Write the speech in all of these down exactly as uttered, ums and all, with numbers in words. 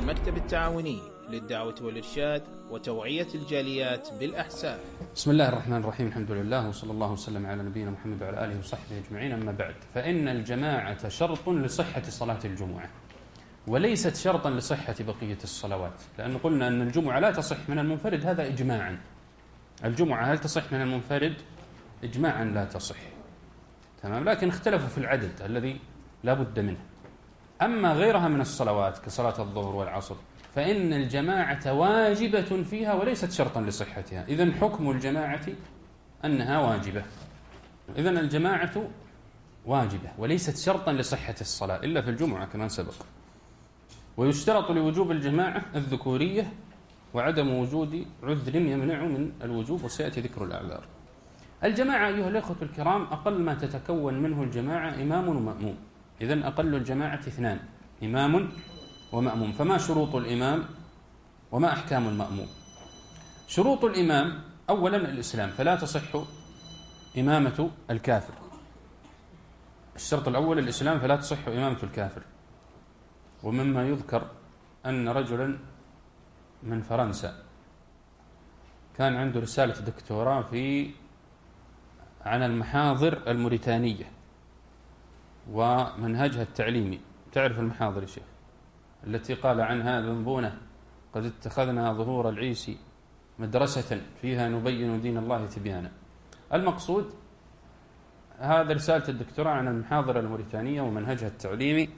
المكتب التعاوني للدعوة والإرشاد وتوعية الجاليات بالأحساء. بسم الله الرحمن الرحيم، الحمد لله وصلى الله وسلم على نبينا محمد وعلى آله وصحبه أجمعين. أما بعد، فإن الجماعة شرط لصحة صلاة الجمعة وليست شرطا لصحة بقية الصلوات، لأن قلنا أن الجمعة لا تصح من المنفرد، هذا إجماعا. الجمعة هل تصح من المنفرد؟ إجماعا لا تصح، تمام، لكن اختلفوا في العدد الذي لا بد منه. أما غيرها من الصلوات كصلاة الظهر والعصر فإن الجماعة واجبة فيها وليست شرطا لصحتها. إذن حكم الجماعة أنها واجبة. إذن الجماعة واجبة وليست شرطا لصحة الصلاة إلا في الجمعة كما سبق. ويشترط لوجوب الجماعة الذكورية وعدم وجود عذر يمنع من الوجوب، وسيأتي ذكر الأعذار. الجماعة أيها الأخوة الكرام أقل ما تتكون منه الجماعة إمام ومأموم. إذن أقل الجماعة اثنان، إمام ومأموم. فما شروط الإمام وما أحكام المأموم؟ شروط الإمام أولا الإسلام، فلا تصح إمامة الكافر. الشرط الأول الإسلام، فلا تصح إمامة الكافر. ومما يذكر أن رجلا من فرنسا كان عنده رسالة دكتوراه في عن المحاضر الموريتانية ومنهجها التعليمي. تعرف المحاضر يا شيخ التي قال عنها ذنبونه قد اتخذنا ظهور العيسي مدرسة فيها نبين دين الله تبيانا. المقصود هذا رسالة الدكتوراه عن المحاضرة الموريتانية ومنهجها التعليمي.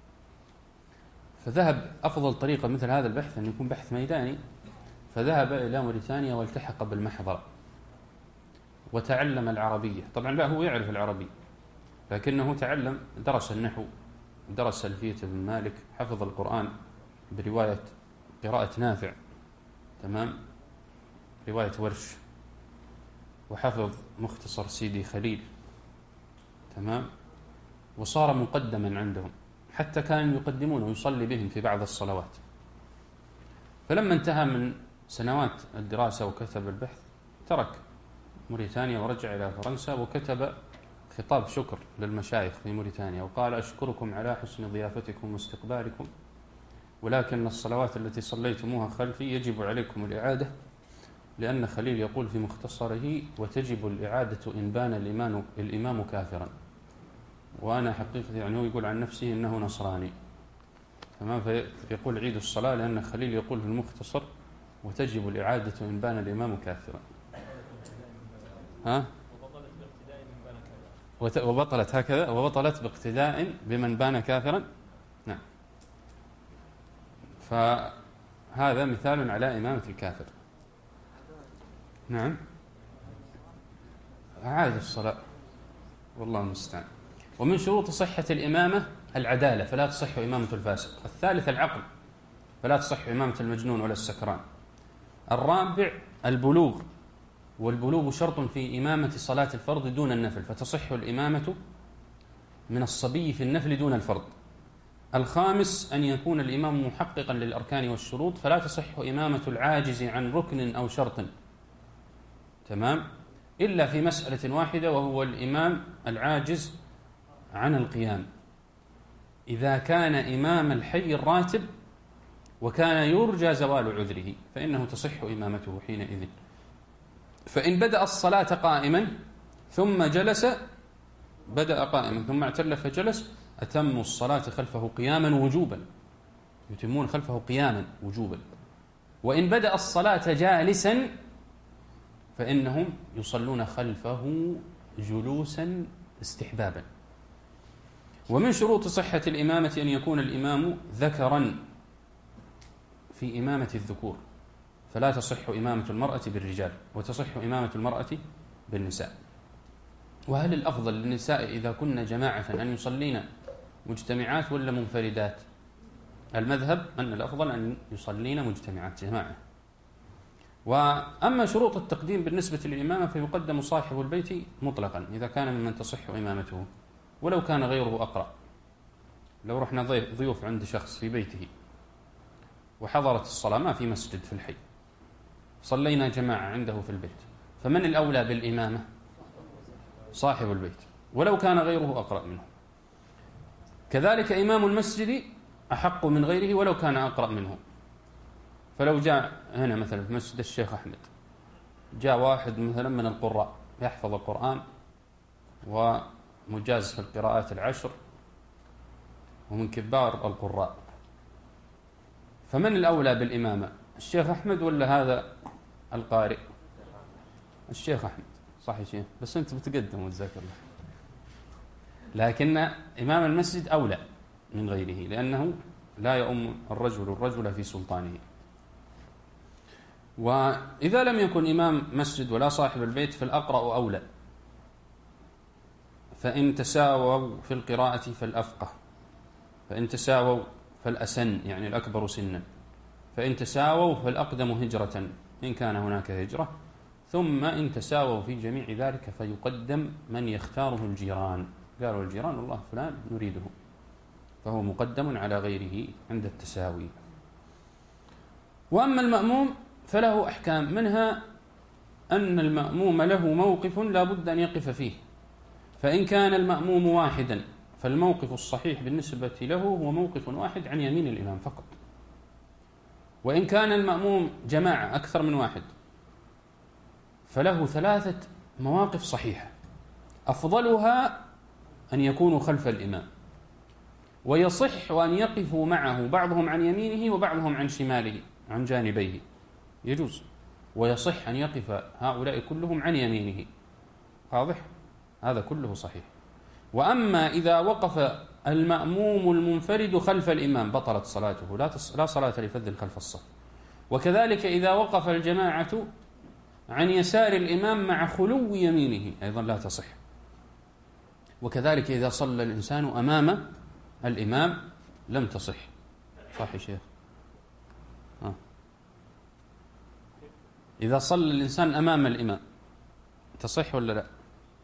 فذهب أفضل طريقة مثل هذا البحث أن يكون بحث ميداني، فذهب إلى موريتانيا والتحق بالمحضرة وتعلم العربية. طبعا لا هو يعرف العربي، لكنه تعلم، درس النحو، درس ألفية بن مالك، حفظ القرآن برواية قراءة نافع، تمام، رواية ورش، وحفظ مختصر سيدي خليل، تمام، وصار مقدما عندهم، حتى كانوا يقدمونه ويصلي بهم في بعض الصلوات. فلما انتهى من سنوات الدراسة وكتب البحث ترك موريتانيا ورجع إلى فرنسا، وكتب خطاب شكر للمشايخ في موريتانيا وقال: أشكركم على حسن ضيافتكم واستقبالكم، ولكن الصلوات التي صليتموها خلفي يجب عليكم الإعادة، لأن خليل يقول في مختصره: وتجب الإعادة إن بان الإمام, الإمام كافرا. وأنا حقيقة يعني هو يقول عن نفسه إنه نصراني، تمام، فيقول عيد الصلاة لأن خليل يقول في المختصر: وتجب الإعادة إن بان الإمام كافرا. ها؟ وبطلت هكذا، وبطلت باقتداء بمن بان كافرا. نعم، فهذا مثال على إمامة الكافر. نعم، أعاد الصلاة، والله المستعان. ومن شروط صحة الإمامة العدالة، فلا تصح إمامة الفاسق. الثالث العقل، فلا تصح إمامة المجنون ولا السكران. الرابع البلوغ، والبلوغ شرط في إمامة صلاة الفرض دون النفل، فتصح الإمامة من الصبي في النفل دون الفرض. الخامس أن يكون الإمام محققا للأركان والشروط، فلا تصح إمامة العاجز عن ركن أو شرط، تمام، إلا في مسألة واحدة، وهو الإمام العاجز عن القيام. إذا كان إمام الحي الراتب وكان يرجى زوال عذره فإنه تصح إمامته حينئذ. فإن بدأ الصلاة قائما ثم جلس، بدأ قائما ثم اعتل فجلس، أتموا الصلاة خلفه قياما وجوبا، يتمون خلفه قياما وجوبا. وإن بدأ الصلاة جالسا فإنهم يصلون خلفه جلوسا استحبابا. ومن شروط صحة الإمامة أن يكون الإمام ذكرا في إمامة الذكور، فلا تصح إمامة المرأة بالرجال، وتصح إمامة المرأة بالنساء. وهل الأفضل للنساء إذا كن جماعة أن يصلين مجتمعات ولا منفردات؟ المذهب أن الأفضل أن يصلين مجتمعات جماعة. وأما شروط التقديم بالنسبة للإمامة فيقدم صاحب البيت مطلقا إذا كان ممن تصح إمامته، ولو كان غيره أقرأ. لو رحنا ضيوف عند شخص في بيته وحضرت الصلاة، ما في مسجد في الحي، صلينا جماعة عنده في البيت، فمن الأولى بالإمامة؟ صاحب البيت، ولو كان غيره أقرأ منه. كذلك إمام المسجد أحق من غيره ولو كان أقرأ منه، فلو جاء هنا مثلا في مسجد الشيخ أحمد جاء واحد مثلا من القراء يحفظ القرآن ومجاز في القراءات العشر ومن كبار القراء، فمن الأولى بالإمامة، الشيخ أحمد ولا هذا القارئ؟ الشيخ أحمد، صح يا شيخ؟ بس أنت بتقدم وتذاكر له، لكن إمام المسجد أولى من غيره لأنه لا يؤم الرجل الرجل في سلطانه. وإذا لم يكن إمام مسجد ولا صاحب البيت فالأقرأ أولى، فإن تساووا في القراءة فالأفقه، فإن تساووا فالأسن يعني الأكبر سنا، فإن تساووا فالأقدم هجرة إن كان هناك هجرة، ثم إن تساووا في جميع ذلك فيقدم من يختاره الجيران. قالوا الجيران والله فلان نريده فهو مقدم على غيره عند التساوي. وأما المأموم فله أحكام، منها أن المأموم له موقف لا بد أن يقف فيه، فإن كان المأموم واحدا فالموقف الصحيح بالنسبة له هو موقف واحد عن يمين الإمام فقط، وإن كان المأموم جماعة أكثر من واحد فله ثلاثة مواقف صحيحة، أفضلها أن يكونوا خلف الإمام، ويصح أن يقفوا معه بعضهم عن يمينه وبعضهم عن شماله عن جانبيه، يجوز، ويصح أن يقف هؤلاء كلهم عن يمينه، واضح؟ هذا كله صحيح. وأما إذا وقف المأموم المنفرد خلف الإمام بطلت صلاته، لا لا صلاة لفذ خلف الصف. وكذلك إذا وقف الجماعة عن يسار الإمام مع خلو يمينه أيضا لا تصح. وكذلك إذا صلى الإنسان أمام الإمام لم تصح. صح يا شيخ؟ آه. إذا صلى الإنسان أمام الإمام تصح ولا لا؟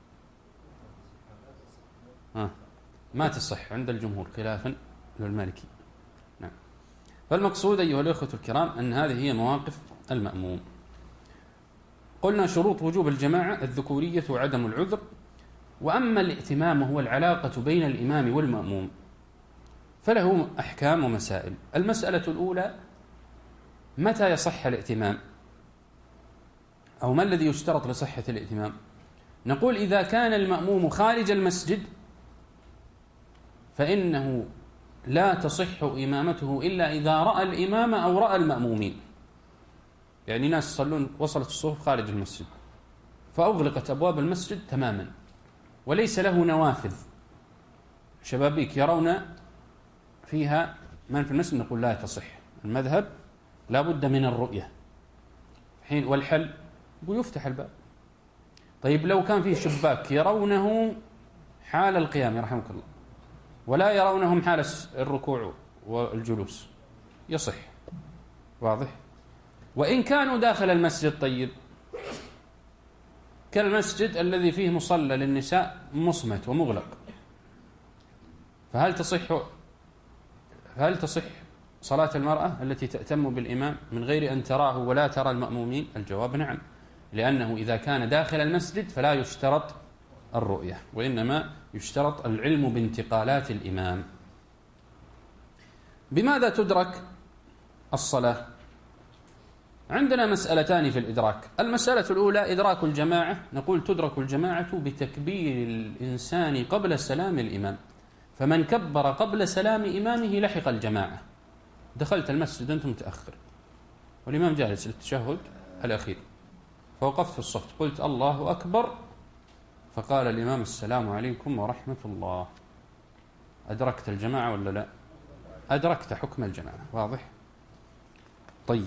آه. ما تصح عند الجمهور خلافا للمالكي. نعم. فالمقصود أيها الأخوة الكرام أن هذه هي مواقف المأموم. قلنا شروط وجوب الجماعة الذكورية وعدم العذر. وأما الائتمام هو العلاقة بين الإمام والمأموم فله أحكام ومسائل. المسألة الأولى: متى يصح الائتمام؟ أو ما الذي يشترط لصحة الائتمام؟ نقول إذا كان المأموم خارج المسجد فإنه لا تصح إمامته إلا إذا رأى الإمام أو رأى المأمومين. يعني ناس يصلون وصلت الصفوف خارج المسجد فأغلقت أبواب المسجد تماما وليس له نوافذ، شبابيك يرون فيها من في المسجد، نقول لا تصح. المذهب لا بد من الرؤية حين، والحل ويفتح الباب. طيب لو كان فيه شباك يرونه حال القيام رحمك الله ولا يرونهم حال الركوع والجلوس يصح، واضح؟ وإن كانوا داخل المسجد، طيب كالمسجد الذي فيه مصلى للنساء مصمت ومغلق، فهل تصح هل تصح صلاة المرأة التي تأتم بالإمام من غير أن تراه ولا ترى المأمومين؟ الجواب نعم، لأنه إذا كان داخل المسجد فلا يشترط الرؤية وإنما يشترط العلم بانتقالات الإمام. بماذا تدرك الصلاة؟ عندنا مسألتان في الإدراك. المسألة الأولى إدراك الجماعة، نقول تدرك الجماعة بتكبير الإنسان قبل سلام الإمام، فمن كبر قبل سلام إمامه لحق الجماعة. دخلت المسجد أنت متأخر والإمام جالس للتشهد الأخير فوقفت في الصف، قلت الله أكبر، فقال الإمام السلام عليكم ورحمة الله، أدركت الجماعة ولا لا؟ أدركت حكم الجماعة، واضح؟ طيب،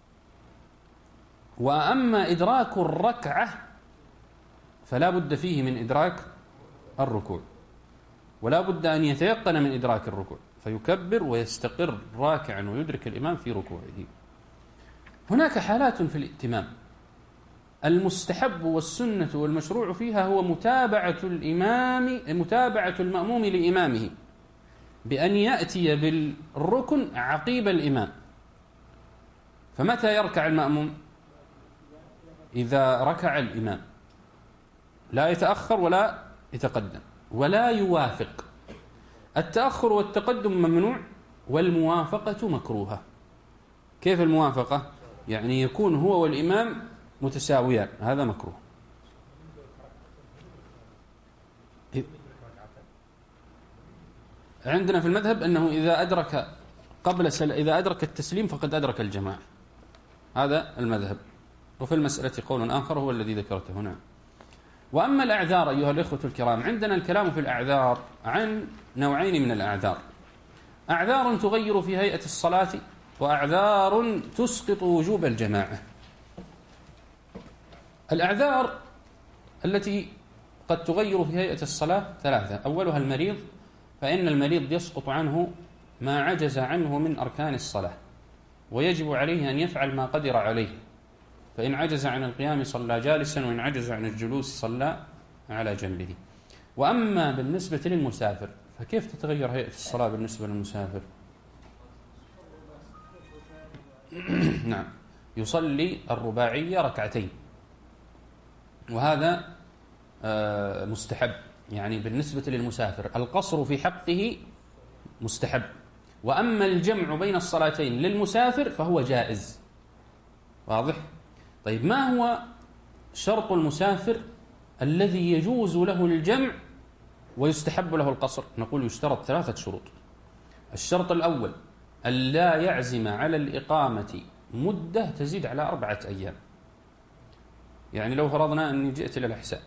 وأما إدراك الركعة فلا بد فيه من إدراك الركوع، ولا بد أن يتيقن من إدراك الركوع فيكبر ويستقر راكعا ويدرك الإمام في ركوعه. هناك حالات في الائتمام المستحب والسنة والمشروع فيها هو متابعة الإمام متابعة المأموم لإمامه بأن يأتي بالركن عقيب الإمام. فمتى يركع المأموم؟ إذا ركع الإمام لا يتأخر ولا يتقدم ولا يوافق. التأخر والتقدم ممنوع والموافقة مكروهة. كيف الموافقة؟ يعني يكون هو والإمام متساويان، هذا مكروه. عندنا في المذهب أنه إذا أدرك قبل سل... إذا أدرك التسليم فقد أدرك الجماعة، هذا المذهب. وفي المسألة قول آخر هو الذي ذكرته هنا. وأما الأعذار أيها الإخوة الكرام، عندنا الكلام في الأعذار عن نوعين من الأعذار: أعذار تغير في هيئة الصلاة، وأعذار تسقط وجوب الجماعة. الأعذار التي قد تغير في هيئة الصلاة ثلاثة: أولها المريض، فإن المريض يسقط عنه ما عجز عنه من أركان الصلاة، ويجب عليه أن يفعل ما قدر عليه، فإن عجز عن القيام صلى جالسا، وإن عجز عن الجلوس صلى على جنبه. وأما بالنسبة للمسافر فكيف تتغير هيئة الصلاة بالنسبة للمسافر؟ نعم، يصلي الرباعية ركعتين، وهذا مستحب. يعني بالنسبة للمسافر القصر في حقه مستحب، وأما الجمع بين الصلاتين للمسافر فهو جائز. واضح؟ طيب، ما هو شرط المسافر الذي يجوز له الجمع ويستحب له القصر؟ نقول يشترط ثلاثة شروط. الشرط الأول أن لا يعزم على الإقامة مدة تزيد على أربعة أيام. يعني لو فرضنا أني جئت إلى الأحساء،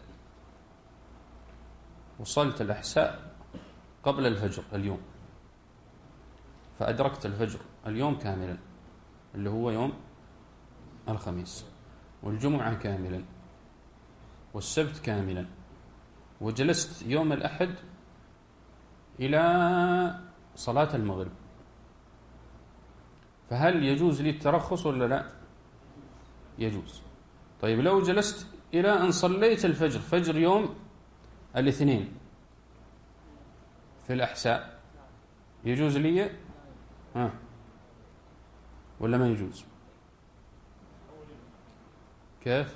وصلت الأحساء قبل الفجر اليوم، فأدركت الفجر اليوم كاملا اللي هو يوم الخميس، والجمعة كاملا، والسبت كاملا، وجلست يوم الأحد إلى صلاة المغرب، فهل يجوز لي الترخص ولا لا؟ يجوز. طيب، لو جلست إلى أن صليت الفجر، فجر يوم الاثنين في الأحساء، يجوز لي ها ولا ما يجوز؟ كيف؟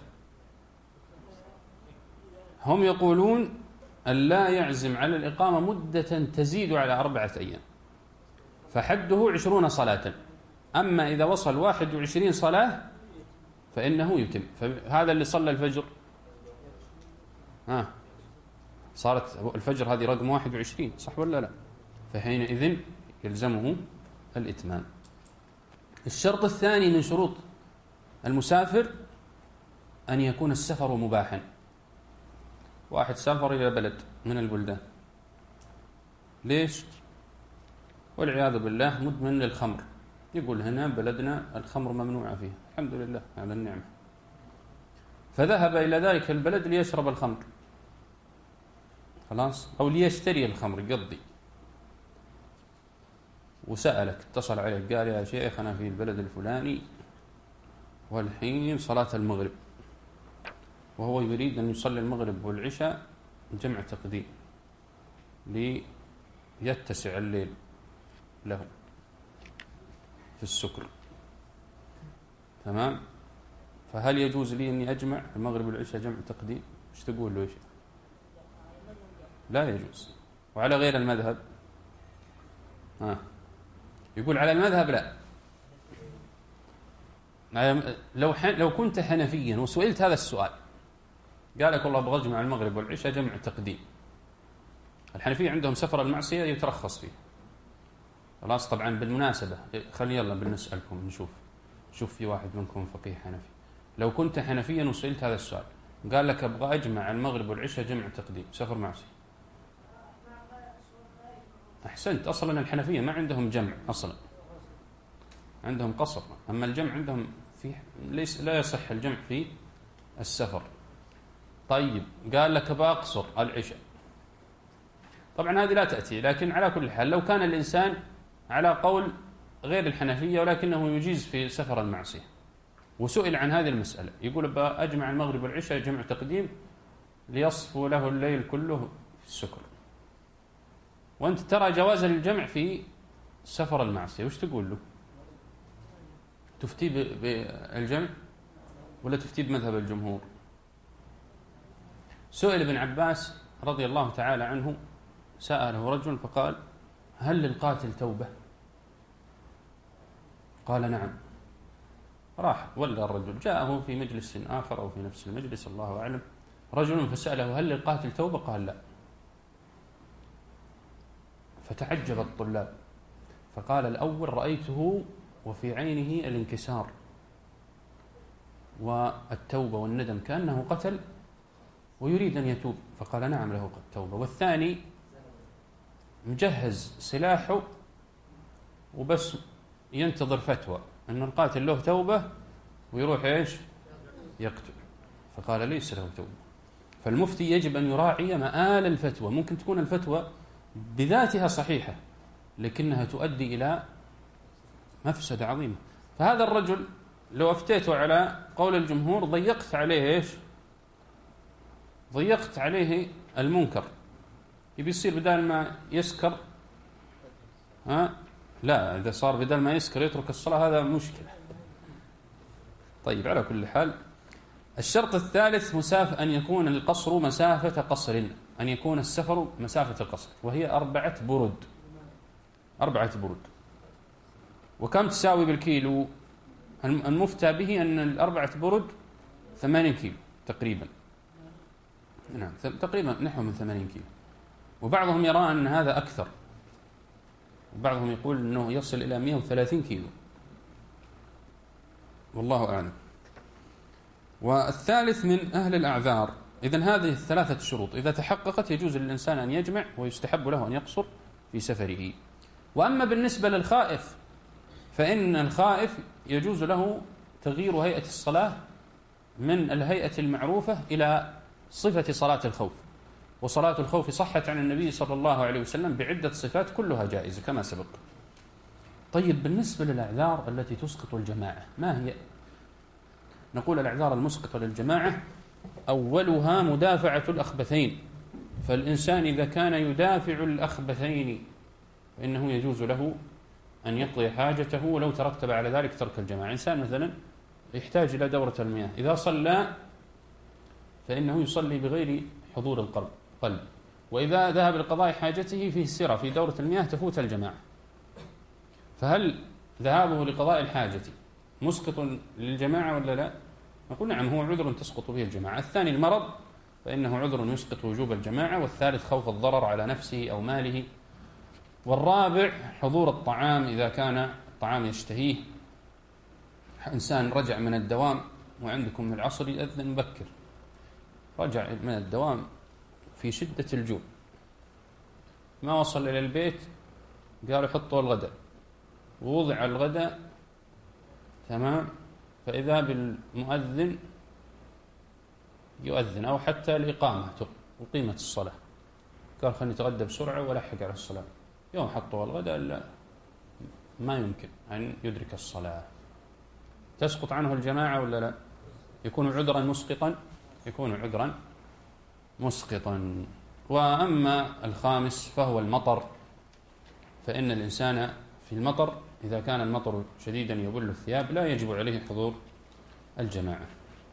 هم يقولون أن لا يعزم على الإقامة مدة تزيد على أربعة أيام، فحده عشرون صلاة. أما إذا وصل واحد وعشرين صلاة فإنه يتم. فهذا اللي صلى الفجر، ها صارت الفجر هذه رقم واحد وعشرين، صح ولا لا؟ فحينئذ يلزمه الإتمام. الشرط الثاني من شروط المسافر أن يكون السفر مباحا. واحد سافر إلى بلد من البلدان، ليش؟ والعياذ بالله مدمن للخمر، يقول هنا بلدنا الخمر ممنوعة فيه، الحمد لله على النعمة، فذهب إلى ذلك البلد ليشرب الخمر، خلاص، أو ليشتري الخمر يقضي، وسألك، اتصل عليك قال يا شيخ أنا في البلد الفلاني والحين صلاة المغرب، وهو يريد أن يصلي المغرب والعشاء جمع تقديم ليتسع الليل له في السكر، تمام؟ فهل يجوز لي أني أجمع المغرب والعشاء جمع تقديم؟ ايش تقول له يا شيخ؟ لا يجوز. وعلى غير المذهب ها يقول على المذهب لا. لو لو كنت حنفيا وسئلت هذا السؤال قال لك والله ابغى اجمع المغرب والعشاء جمع تقديم، الحنفية عندهم سفر المعصية يترخص فيه، خلاص. طبعا بالمناسبة خلي يلا بنسألكم نشوف شوف في واحد منكم فقيه حنفي، لو كنت حنفيا وسئلت هذا السؤال قال لك ابغى اجمع المغرب والعشاء جمع تقديم، سفر معصية، احسنت. اصلا الحنفية ما عندهم جمع، اصلا عندهم قصر، اما الجمع عندهم في ليس لا يصح الجمع في السفر. طيب قال لك باقصر العشاء، طبعا هذه لا تأتي، لكن على كل حال لو كان الإنسان على قول غير الحنفية ولكنه يجيز في سفر المعصية وسئل عن هذه المسألة، يقول أجمع المغرب والعشاء جمع تقديم ليصفو له الليل كله في السكر، وأنت ترى جواز الجمع في سفر المعصية، وش تقول له؟ تفتي بالجمع ولا تفتي بمذهب الجمهور؟ سئل ابن عباس رضي الله تعالى عنه، سأله رجل فقال هل للقاتل توبة؟ قال نعم. راح ولى الرجل، جاءه في مجلس آخر أو في نفس المجلس الله أعلم رجل فسأله هل للقاتل توبة؟ قال لا. فتعجب الطلاب، فقال الأول رأيته وفي عينه الانكسار والتوبة والندم كأنه قتل ويريد أن يتوب، فقال نعم له توبة. والثاني مجهز سلاحه وبس ينتظر فتوى أن القاتل له توبة ويروح إيش يقتل، فقال ليس له توبة. فالمفتي يجب أن يراعي مآل الفتوى. ممكن تكون الفتوى بذاتها صحيحة لكنها تؤدي إلى مفسدة عظيمة. فهذا الرجل لو أفتيته على قول الجمهور ضيقت عليه إيش ضيقت عليه المنكر، يبي يصير بدال ما يسكر ها لا، إذا صار بدل ما يسكر يترك الصلاة هذا مشكلة. طيب على كل حال، الشرط الثالث مسافة أن يكون القصر مسافة قصر، أن يكون السفر مسافة القصر، وهي أربعة برد. أربعة برد. وكم تساوي بالكيلو؟ المفتى به أن الأربعة برد ثمانين كيلو تقريبا، نعم تقريبا نحو من ثمانين كيلو. وبعضهم يرى أن هذا أكثر، وبعضهم يقول أنه يصل إلى مئة وثلاثين كيلو، والله أعلم. والثالث من أهل الأعذار. إذن هذه الثلاثة شروط إذا تحققت يجوز للإنسان أن يجمع، ويستحب له أن يقصر في سفره. وأما بالنسبة للخائف فإن الخائف يجوز له تغيير هيئة الصلاة من الهيئة المعروفة إلى صفة صلاة الخوف. وصلاة الخوف صحت عن النبي صلى الله عليه وسلم بعدة صفات كلها جائزة كما سبق. طيب بالنسبة للأعذار التي تسقط الجماعة ما هي؟ نقول الأعذار المسقطة للجماعة أولها مدافعة الأخبثين. فالإنسان إذا كان يدافع الأخبثين فإنه يجوز له أن يقضي حاجته ولو ترتب على ذلك ترك الجماعة. إنسان مثلا يحتاج إلى دورة المياه، إذا صلى فإنه يصلي بغير حضور القلب قلب. وإذا ذهب لقضاء حاجته في السرة في دورة المياه تفوت الجماعة. فهل ذهابه لقضاء الحاجة مسقط للجماعة ولا لا؟ نقول نعم، هو عذر تسقط به الجماعة. الثاني المرض فإنه عذر يسقط وجوب الجماعة. والثالث خوف الضرر على نفسه أو ماله. والرابع حضور الطعام إذا كان الطعام يشتهيه. إنسان رجع من الدوام وعندكم من العصر يأذن مبكر، رجع من الدوام في شدة الجوع، ما وصل إلى البيت قالوا حطوا الغداء، ووضع الغداء تمام، فإذا بالمؤذن يؤذن أو حتى الإقامة وقيمة الصلاة، قال خلني أتغدى بسرعة ولحق على الصلاة. يوم حطوا الغداء لا ما يمكن أن يدرك الصلاة، تسقط عنه الجماعة ولا لا؟ يكون عذرا مسقطا، يكون عذرا مسقطا. وأما الخامس فهو المطر، فإن الإنسان في المطر إذا كان المطر شديدا يبل الثياب لا يجب عليه حضور الجماعة.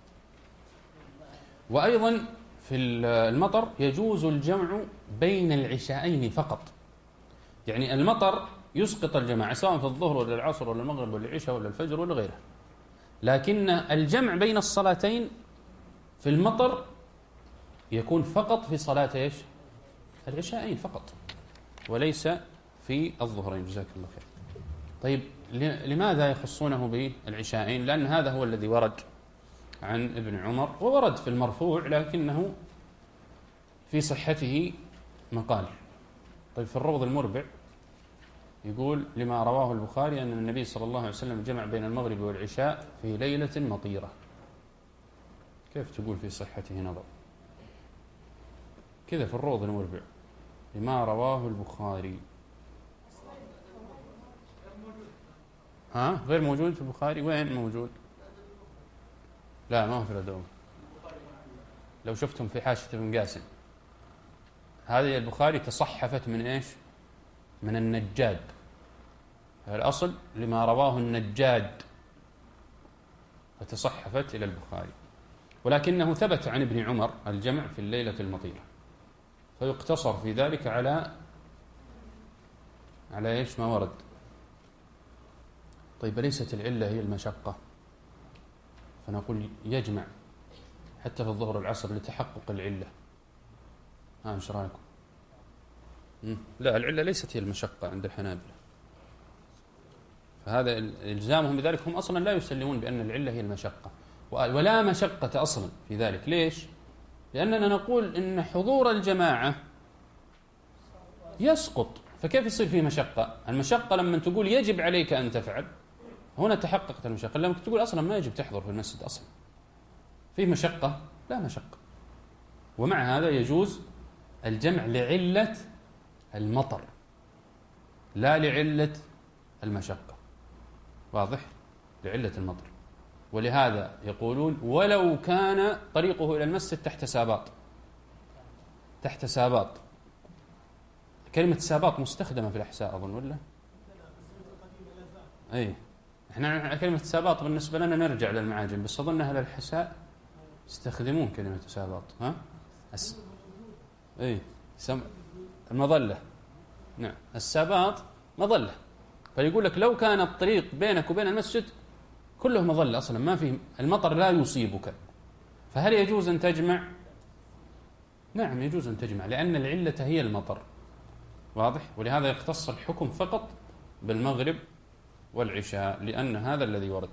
وأيضا في المطر يجوز الجمع بين العشاءين فقط، يعني المطر يسقط الجماعة سواء في الظهر ولا العصر ولا المغرب ولا العشاء ولا الفجر ولا غيره، لكن الجمع بين الصلاتين في المطر يكون فقط في صلاة إيش؟ العشاءين فقط، وليس في الظهرين. جزاك الله خير. طيب لماذا يخصونه بالعشاءين؟ لأن هذا هو الذي ورد عن ابن عمر، وورد في المرفوع لكنه في صحته مقال. طيب في الروض المربع يقول لما رواه البخاري أن النبي صلى الله عليه وسلم جمع بين المغرب والعشاء في ليلة مطيرة. كيف تقول في صحته نظر؟ كذا في الروض المربع لما رواه البخاري. ها غير موجود في البخاري؟ وين موجود؟ لا ما هو في الأدوم. لو شفتم في حاشية ابن قاسم هذه البخاري تصحفت من إيش؟ من النجاد. الأصل لما رواه النجاد فتصحفت إلى البخاري، ولكنه ثبت عن ابن عمر الجمع في الليلة المطيرة، فيقتصر في ذلك على على إيش ما ورد. طيب ليست العلة هي المشقة؟ فنقول يجمع حتى في الظهر والعصر لتحقق العلة. ها ايش رايكم؟ لا، العلة ليست هي المشقة عند الحنابلة، فهذا إلزامهم بذلك. هم أصلا لا يسلمون بأن العلة هي المشقة، ولا مشقة أصلا في ذلك. ليش؟ لأننا نقول إن حضور الجماعة يسقط، فكيف يصير فيه مشقة؟ المشقة لما تقول يجب عليك أن تفعل، هنا تحققت المشقة. لما تقول أصلا ما يجب تحضر في المسجد أصلا، فيه مشقة؟ لا مشقة. ومع هذا يجوز الجمع لعلة المطر لا لعلة المشقة، واضح؟ لعلة المطر. ولهذا يقولون ولو كان طريقه إلى المسجد تحت ساباط، تحت ساباط. كلمة ساباط مستخدمة في الأحساء أظن، ولا؟ أي، إحنا كلمة ساباط بالنسبة لنا نرجع للمعاجم، بس أظن أهل الحساء يستخدمون كلمة ساباط. ها؟ أس... أي، سم... المظلة. نعم، الساباط مظلة. فيقول لك لو كان الطريق بينك وبين المسجد كله مظلة أصلا، ما فيه المطر لا يصيبك، فهل يجوز أن تجمع؟ نعم يجوز أن تجمع، لأن العلة هي المطر، واضح؟ ولهذا يختص الحكم فقط بالمغرب والعشاء، لأن هذا الذي ورد.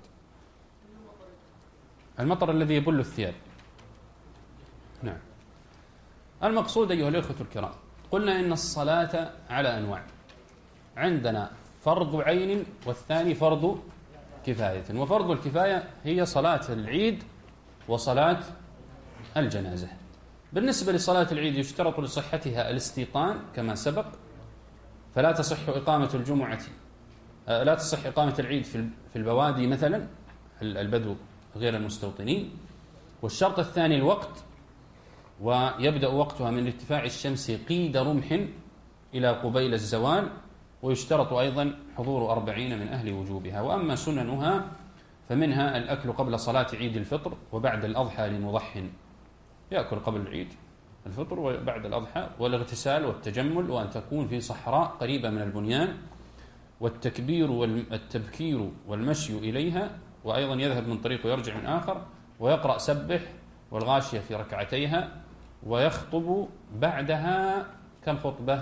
المطر الذي يبل الثياب. نعم. المقصود أيها الأخوة الكرام، قلنا إن الصلاة على أنواع، عندنا فرض عين والثاني فرض كفاية. وفرض الكفاية هي صلاة العيد وصلاة الجنازة. بالنسبة لصلاة العيد يشترط لصحتها الاستيطان كما سبق، فلا تصح إقامة الجمعة لا تصح إقامة العيد في البوادي مثلا، البدو غير المستوطنين. والشرط الثاني الوقت، ويبدأ وقتها من ارتفاع الشمس قيد رمح إلى قبيل الزوال. ويشترط أيضا حضور أربعين من أهل وجوبها. وأما سننها فمنها الأكل قبل صلاة عيد الفطر وبعد الأضحى لمضح، يأكل قبل العيد الفطر وبعد الأضحى، والاغتسال والتجمل، وأن تكون في صحراء قريبة من البنيان، والتكبير والتبكير والمشي إليها، وأيضا يذهب من طريق ويرجع من آخر، ويقرأ سبح والغاشية في ركعتيها، ويخطب بعدها كم خطبة؟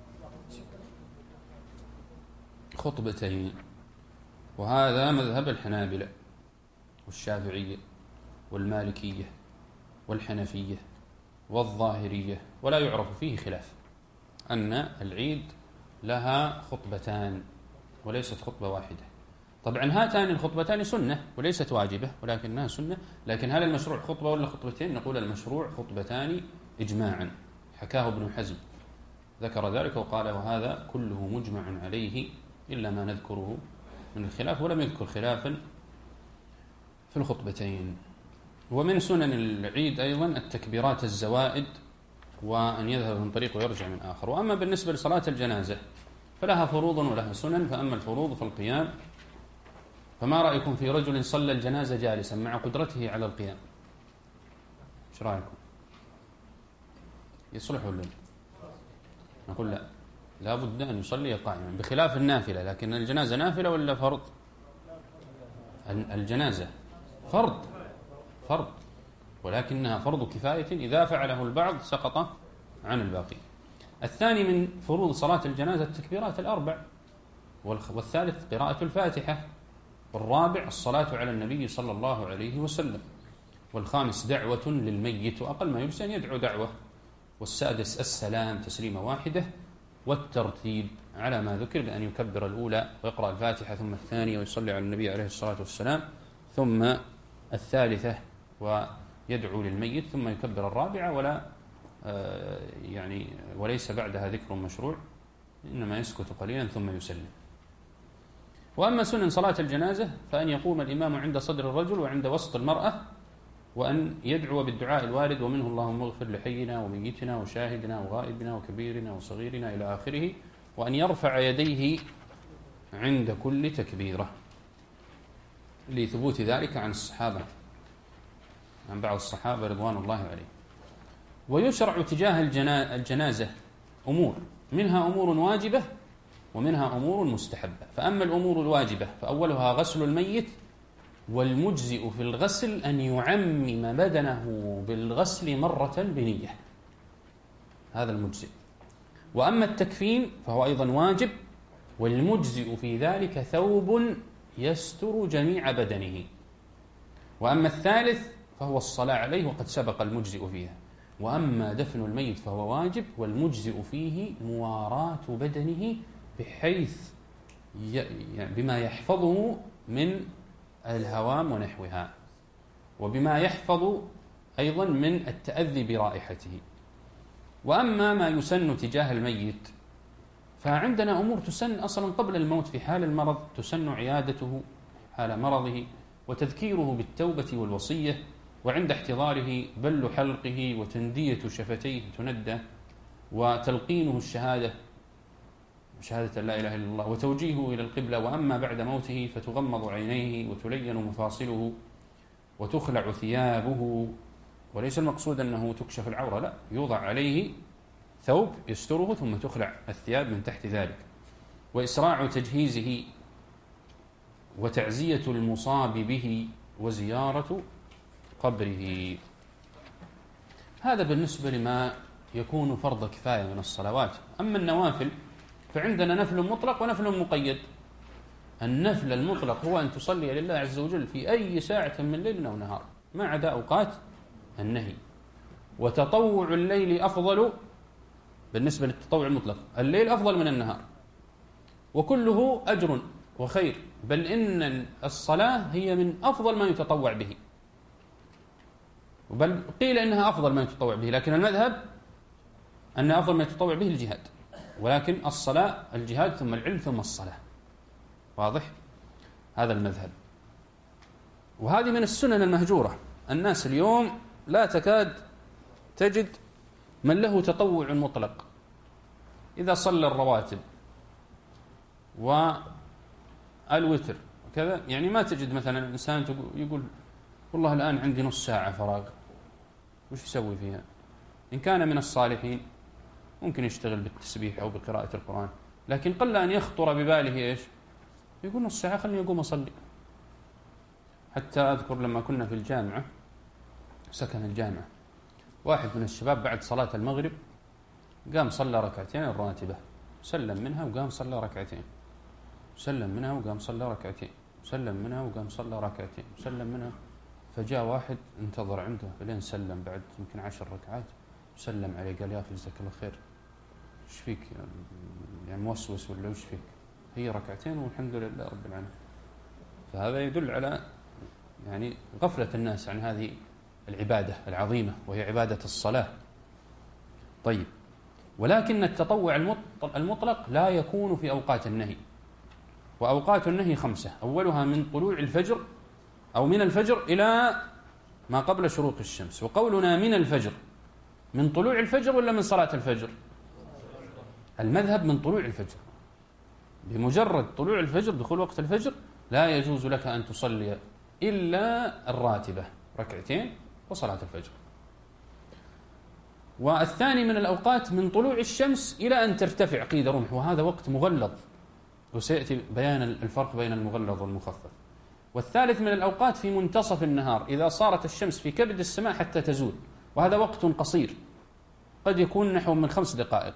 خطبتين. وهذا مذهب الحنابلة والشافعية والمالكية والحنفية والظاهرية، ولا يعرف فيه خلاف أن العيد لها خطبتان وليست خطبة واحدة. طبعا هاتان الخطبتان سنة وليست واجبة، ولكنها سنة. لكن هل المشروع خطبة ولا خطبتين؟ نقول المشروع خطبتان إجماعا، حكاه ابن حزم ذكر ذلك وقال وهذا كله مجمع عليه إلا ما نذكره من الخلاف، ولم يذكر خلافا في الخطبتين. ومن سنن العيد أيضا التكبيرات الزوائد، وأن يذهب من طريق ويرجع من آخر. وأما بالنسبة لصلاة الجنازة فلها فروض ولها سنن. فأما الفروض فالقيام. فما رأيكم في رجل صلى الجنازة جالسا مع قدرته على القيام؟ ايش رأيكم؟ يصلح ولا لا؟ نقول لا، لا بد أن يصلي قائما، بخلاف النافلة. لكن الجنازة نافلة ولا فرض؟ الجنازة فرض فرض ولكنها فرض كفاية، إذا فعله البعض سقط عن الباقي. الثاني من فروض صلاة الجنازة التكبيرات الأربع، والثالث قراءة الفاتحة، والرابع الصلاة على النبي صلى الله عليه وسلم، والخامس دعوة للميت وأقل ما يجوز أن يدعو دعوة، والسادس السلام تسليمة واحدة، والترتيب على ما ذكر بأن يكبر الأولى ويقرأ الفاتحة ثم الثانية ويصلي على النبي عليه الصلاة والسلام ثم الثالثة ويدعو للميت ثم يكبر الرابعة، ولا يعني وليس بعدها ذكر مشروع، إنما يسكت قليلا ثم يسلم. وأما سنن صلاة الجنازة فأن يقوم الإمام عند صدر الرجل وعند وسط المرأة، وأن يدعو بالدعاء الوارد ومنه اللهم اغفر لحينا وميتنا وشاهدنا وغائبنا وكبيرنا وصغيرنا إلى آخره، وأن يرفع يديه عند كل تكبيرة، لثبوت ذلك عن الصحابة، عن بعض الصحابة رضوان الله عليهم. ويشرع تجاه الجنازة أمور، منها أمور واجبة ومنها أمور مستحبة. فأما الأمور الواجبة فأولها غسل الميت والمجزئ في الغسل أن يعمم بدنه بالغسل مرة بنية، هذا المجزئ. وأما التكفين فهو أيضا واجب، والمجزئ في ذلك ثوب يستر جميع بدنه. وأما الثالث فهو الصلاة عليه، وقد سبق المجزئ فيها. وأما دفن الميت فهو واجب، والمجزئ فيه مواراة بدنه بحيث بما يحفظه من الهوام ونحوها، وبما يحفظ أيضا من التأذي برائحته. وأما ما يسن تجاه الميت فعندنا أمور تسن أصلا قبل الموت. في حال المرض تسن عيادته حال مرضه، وتذكيره بالتوبة والوصية، وعند احتضاره بل حلقه وتندية شفتيه تندى، وتلقينه الشهادة شهادة لا إله إلا الله، وتوجيهه إلى القبلة. وأما بعد موته فتغمض عينيه وتلين مفاصله وتخلع ثيابه، وليس المقصود أنه تكشف العورة، لا، يوضع عليه ثوب يستره ثم تخلع الثياب من تحت ذلك. وإسراع تجهيزه وتعزية المصاب به وزيارة قبره. هذا بالنسبة لما يكون فرض كفاية من الصلوات. أما النوافل فعندنا نفل مطلق ونفل مقيد. النفل المطلق هو أن تصلي لله عز وجل في أي ساعة من ليل أو نهار ما عدا أوقات النهي. وتطوع الليل أفضل بالنسبة للتطوع المطلق، الليل أفضل من النهار، وكله أجر وخير، بل إن الصلاة هي من أفضل ما يتطوع به، بل قيل إنها أفضل ما يتطوع به، لكن المذهب أن أفضل ما يتطوع به الجهاد، ولكن الصلاة الجهاد ثم العلم ثم الصلاة. واضح؟ هذا المذهب. وهذه من السنن المهجورة. الناس اليوم لا تكاد تجد من له تطوع مطلق. إذا صلى الرواتب والوتر وكذا، يعني ما تجد مثلا إنسان يقول والله الآن عندي نص ساعة فراغ، وش يسوي فيها؟ إن كان من الصالحين ممكن يشتغل بالتسبيح أو بقراءة القرآن، لكن قل أن يخطر بباله إيش؟ يقول نص ساعة خلني أقوم أصلي. حتى أذكر لما كنا في الجامعة، سكن الجامعة، واحد من الشباب بعد صلاة المغرب قام صلى ركعتين الراتبة، سلم منها وقام صلى ركعتين، سلم منها وقام صلى ركعتين، سلم منها وقام صلى ركعتين، سلم منها. فجاء واحد انتظر عنده لين سلم بعد يمكن عشر ركعات، سلم عليه قال يا أخي جزاك الله خير، ايش فيك يعني موسوس ولا ايش فيك؟ هي ركعتين والحمد لله رب العالمين. فهذا يدل على يعني غفلة الناس عن هذه العبادة العظيمة وهي عبادة الصلاة. طيب، ولكن التطوع المطلق لا يكون في أوقات النهي. وأوقات النهي خمسة، أولها من طلوع الفجر أو من الفجر إلى ما قبل شروق الشمس. وقولنا من الفجر، من طلوع الفجر ولا من صلاة الفجر؟ المذهب من طلوع الفجر. بمجرد طلوع الفجر، دخول وقت الفجر، لا يجوز لك أن تصلي إلا الراتبة ركعتين وصلاة الفجر. والثاني من الأوقات من طلوع الشمس إلى أن ترتفع قيد رمح، وهذا وقت مغلظ، وسيأتي بيان الفرق بين المغلظ والمخفف. والثالث من الأوقات في منتصف النهار، إذا صارت الشمس في كبد السماء حتى تزول، وهذا وقت قصير قد يكون نحو من خمس دقائق،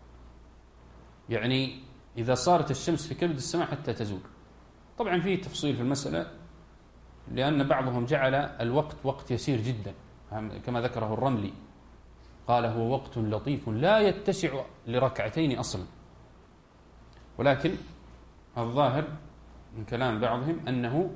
يعني إذا صارت الشمس في كبد السماء حتى تزول. طبعا فيه تفصيل في المسألة، لأن بعضهم جعل الوقت وقت يسير جدا كما ذكره الرملي، قال هو وقت لطيف لا يتسع لركعتين أصلا. ولكن الظاهر من كلام بعضهم أنه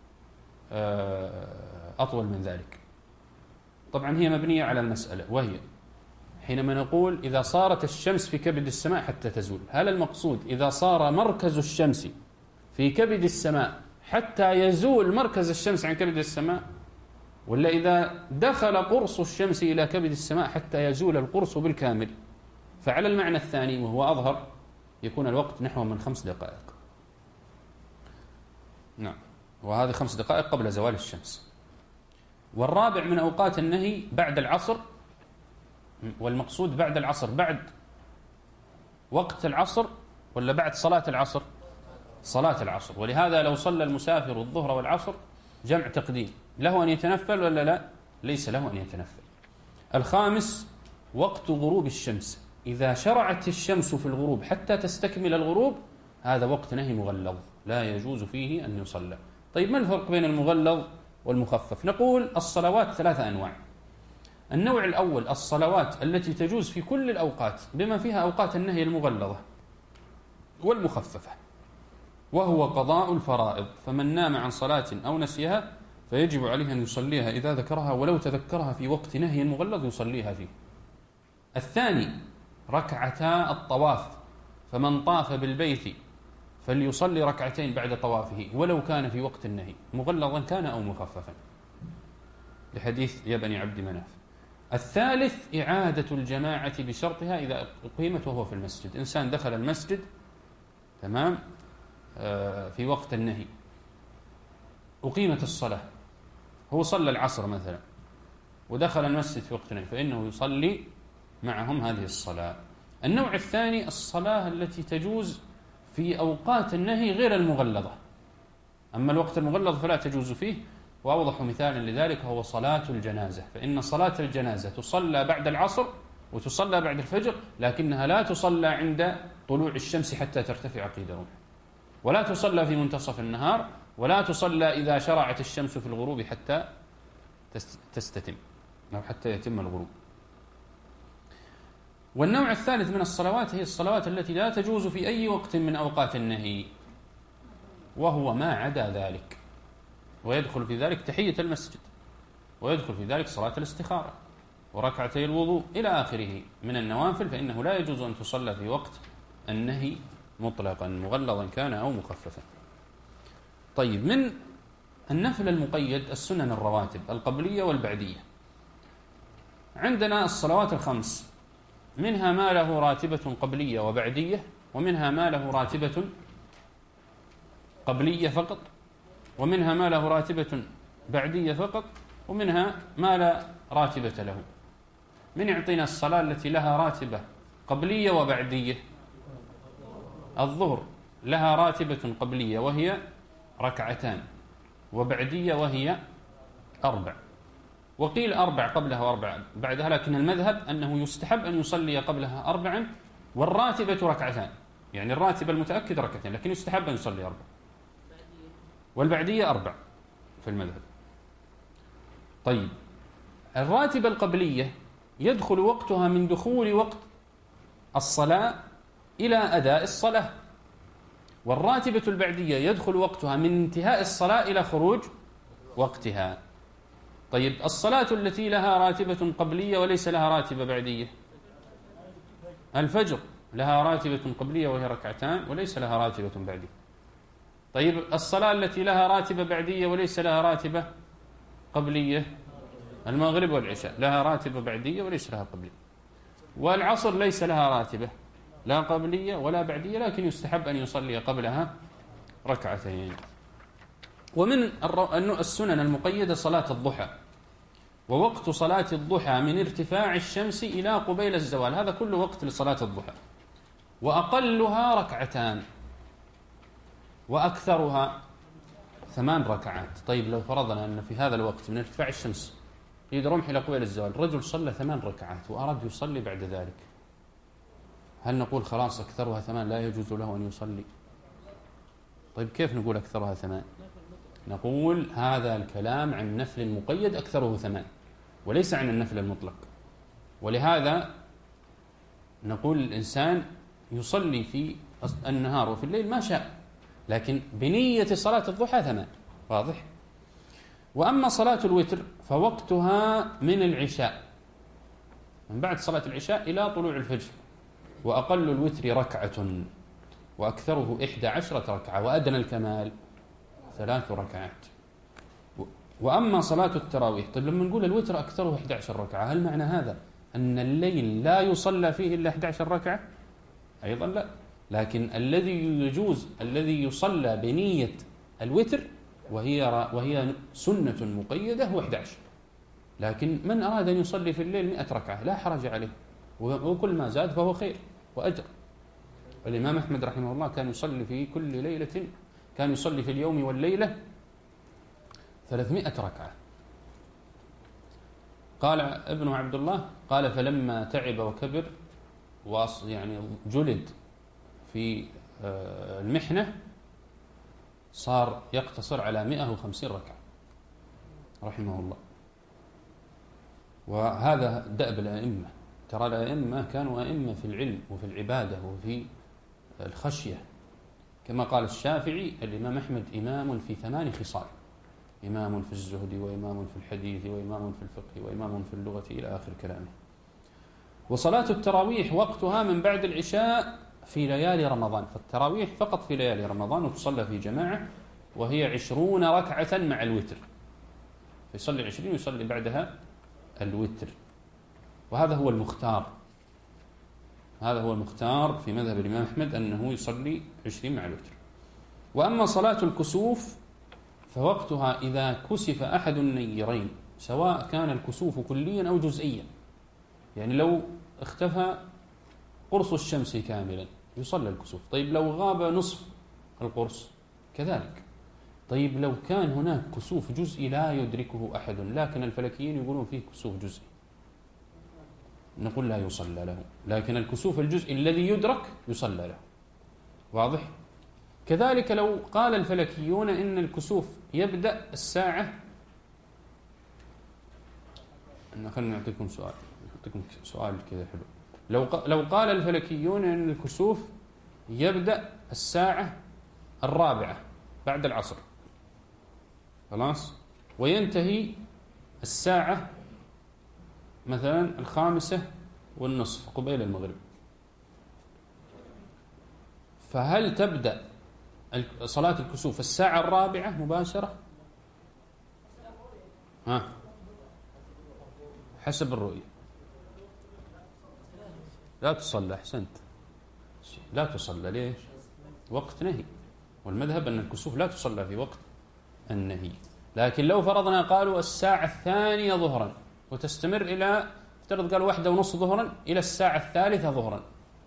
أطول من ذلك. طبعا هي مبنية على المسألة، وهي حينما نقول إذا صارت الشمس في كبد السماء حتى تزول، هل المقصود إذا صار مركز الشمس في كبد السماء حتى يزول مركز الشمس عن كبد السماء، ولا إذا دخل قرص الشمس إلى كبد السماء حتى يزول القرص بالكامل؟ فعلى المعنى الثاني وهو أظهر يكون الوقت نحو من خمس دقائق. نعم، وهذه خمس دقائق قبل زوال الشمس. والرابع من أوقات النهي بعد العصر، والمقصود بعد العصر بعد وقت العصر ولا بعد صلاة العصر؟ صلاة العصر. ولهذا لو صلى المسافر الظهر والعصر جمع تقديم، له أن يتنفل ولا لا؟ ليس له أن يتنفل. الخامس وقت غروب الشمس، إذا شرعت الشمس في الغروب حتى تستكمل الغروب هذا وقت نهي مغلظ لا يجوز فيه أن يصلى. طيب ما الفرق بين المغلظ والمخفف؟ نقول الصلوات ثلاثة أنواع. النوع الأول الصلوات التي تجوز في كل الأوقات بما فيها أوقات النهي المغلظة والمخففة، وهو قضاء الفرائض، فمن نام عن صلاة أو نسيها فيجب عليه أن يصليها إذا ذكرها، ولو تذكرها في وقت نهي مغلظ يصليها فيه. الثاني ركعتا الطواف، فمن طاف بالبيت فليصلي ركعتين بعد طوافه ولو كان في وقت النهي مغلظا كان أو مخففا، لحديث يا بني عبد مناف. الثالث إعادة الجماعة بشرطها إذا أقيمت وهو في المسجد. إنسان دخل المسجد تمام آه في وقت النهي، أقيمت الصلاة، هو صلى العصر مثلا ودخل المسجد في وقت النهي فإنه يصلي معهم هذه الصلاة. النوع الثاني الصلاة التي تجوز في أوقات النهي غير المغلظة، أما الوقت المغلظ فلا تجوز فيه، وأوضح مثال لذلك هو صلاة الجنازة، فإن صلاة الجنازة تصلى بعد العصر وتصلى بعد الفجر، لكنها لا تصلى عند طلوع الشمس حتى ترتفع قيد رمح، ولا تصلى في منتصف النهار، ولا تصلى إذا شرعت الشمس في الغروب حتى تستتم أو حتى يتم الغروب. والنوع الثالث من الصلوات هي الصلوات التي لا تجوز في أي وقت من أوقات النهي، وهو ما عدا ذلك، ويدخل في ذلك تحية المسجد، ويدخل في ذلك صلاة الاستخارة وركعتي الوضوء إلى آخره من النوافل، فإنه لا يجوز أن تصلى في وقت النهي مطلقا مغلظا كان أو مخففا. طيب من النفل المقيد السنن الرواتب القبلية والبعدية. عندنا الصلوات الخمس، منها ما له راتبة قبلية وبعدية، ومنها ما له راتبة قبلية فقط، ومنها ما له راتبة بعدية فقط، ومنها ما لا راتبة له. من يعطينا الصلاة التي لها راتبة قبلية وبعدية؟ الظهر لها راتبة قبلية وهي ركعتان، وبعدية وهي أربع، وقيل أربع قبلها وأربع بعدها، لكن المذهب أنه يستحب أن يصلي قبلها أربعا والراتبة ركعتان، يعني الراتبة المتأكد ركعتين، لكن يستحب أن يصلي أربع، والبعدية أربع في المذهب. طيب الراتبة القبلية يدخل وقتها من دخول وقت الصلاة إلى أداء الصلاة، والراتبة البعدية يدخل وقتها من انتهاء الصلاة إلى خروج وقتها. طيب الصلاة التي لها راتبة قبلية وليس لها راتبة بعدية؟ الفجر لها راتبة قبلية وهي ركعتان وليس لها راتبة بعدية. طيب الصلاة التي لها راتبة بعدية وليس لها راتبة قبلية؟ المغرب والعشاء لها راتبة بعدية وليس لها قبلية. والعصر ليس لها راتبة لا قبلية ولا بعدية، لكن يستحب أن يصلي قبلها ركعتين. ومن السنن المقيدة صلاة الضحى، ووقت صلاة الضحى من ارتفاع الشمس إلى قبيل الزوال، هذا كله وقت لصلاة الضحى، وأقلها ركعتان وأكثرها ثمان ركعات. طيب لو فرضنا أن في هذا الوقت من ارتفاع الشمس قيد رمح إلى قبيل الزوال رجل صلى ثمان ركعات وأراد يصلي بعد ذلك، هل نقول خلاص أكثرها ثمان لا يجوز له أن يصلي؟ طيب كيف نقول أكثرها ثمان؟ نقول هذا الكلام عن نفل مقيد أكثره ثمان وليس عن النفل المطلق، ولهذا نقول الإنسان يصلي في النهار وفي الليل ما شاء، لكن بنية صلاة الضحى ثمان. واضح؟ وأما صلاة الوتر فوقتها من العشاء، من بعد صلاة العشاء إلى طلوع الفجر، وأقل الوتر ركعة وأكثره إحدى عشرة ركعة، وأدنى الكمال ثلاث ركعات. وأما صلاة التراويح، طيب لما نقول الوتر أكثره إحدى عشرة ركعة، هل معنى هذا أن الليل لا يصلى فيه إلا إحدى عشرة ركعة؟ أيضا لا، لكن الذي يجوز الذي يصلى بنية الوتر وهي وهي سنة مقيدة هو إحدى عشر، لكن من أراد أن يصلي في الليل مئة ركعة لا حرج عليه، وكل ما زاد فهو خير وأجر. الإمام أحمد رحمه الله كان يصلي في كل ليلة، كان يصلي في اليوم والليلة ثلاثمائة ركعة. قال ابن عبد الله قال فلما تعب وكبر يعني جلد في المحنة صار يقتصر على مئة وخمسين ركعة رحمه الله. وهذا دأب الأئمة، ترى الأئمة كانوا أئمة في العلم وفي العبادة وفي الخشية، كما قال الشافعي الإمام أحمد إمام في ثمان خصال: إمام في الزهد، وإمام في الحديث، وإمام في الفقه، وإمام في اللغة، إلى آخر كلامه. وصلاة التراويح وقتها من بعد العشاء في ليالي رمضان، فالتراويح فقط في ليالي رمضان وتصلى في جماعة، وهي عشرون ركعة مع الوتر، فيصلي عشرين ويصلي بعدها الوتر. وهذا هو المختار، هذا هو المختار في مذهب الإمام أحمد أنه يصلي عشرين مع الوتر. وأما صلاة الكسوف فوقتها إذا كسف أحد النيرين، سواء كان الكسوف كليا أو جزئيا، يعني لو اختفى قرص الشمس كاملا يصلى الكسوف. طيب لو غاب نصف القرص كذلك. طيب لو كان هناك كسوف جزئي لا يدركه أحد، لكن الفلكيين يقولون فيه كسوف جزئي، نقول لا يصلى له، لكن الكسوف الجزئي الذي يدرك يصلى له. واضح؟ كذلك لو قال الفلكيون إن الكسوف يبدأ الساعة، خلنا نعطيكم سؤال، نعطيكم سؤال كذا حلو. لو لو قال الفلكيون إن الكسوف يبدأ الساعة الرابعة بعد العصر، خلاص، وينتهي الساعة مثلا الخامسة والنصف قبيل المغرب، فهل تبدأ صلاة الكسوف الساعة الرابعة مباشرة؟ ها، حسب الرؤية لا تصلى. أحسنت، لا تصلى. ليش؟ وقت نهي، والمذهب أن الكسوف لا تصلى في وقت النهي. لكن لو فرضنا قالوا الساعة الثانية ظهرا وتستمر إلى، افترض قالوا واحدة ونصف ظهرا إلى الساعة الثالثة ظهرا،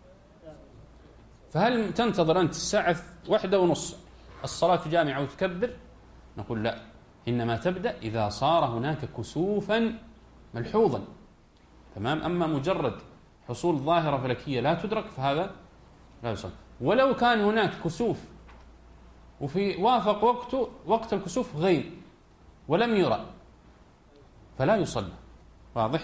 فهل تنتظر أنت الساعة واحدة ونصف الصلاة جامعة وتكبر؟ نقول لا، إنما تبدأ إذا صار هناك كسوفا ملحوظا. تمام؟ أما مجرد حصول ظاهرة فلكية لا تدرك فهذا لا يصلى. ولو كان هناك كسوف وفي وافق وقته وقت الكسوف غيب ولم يرى فلا يصلى. واضح؟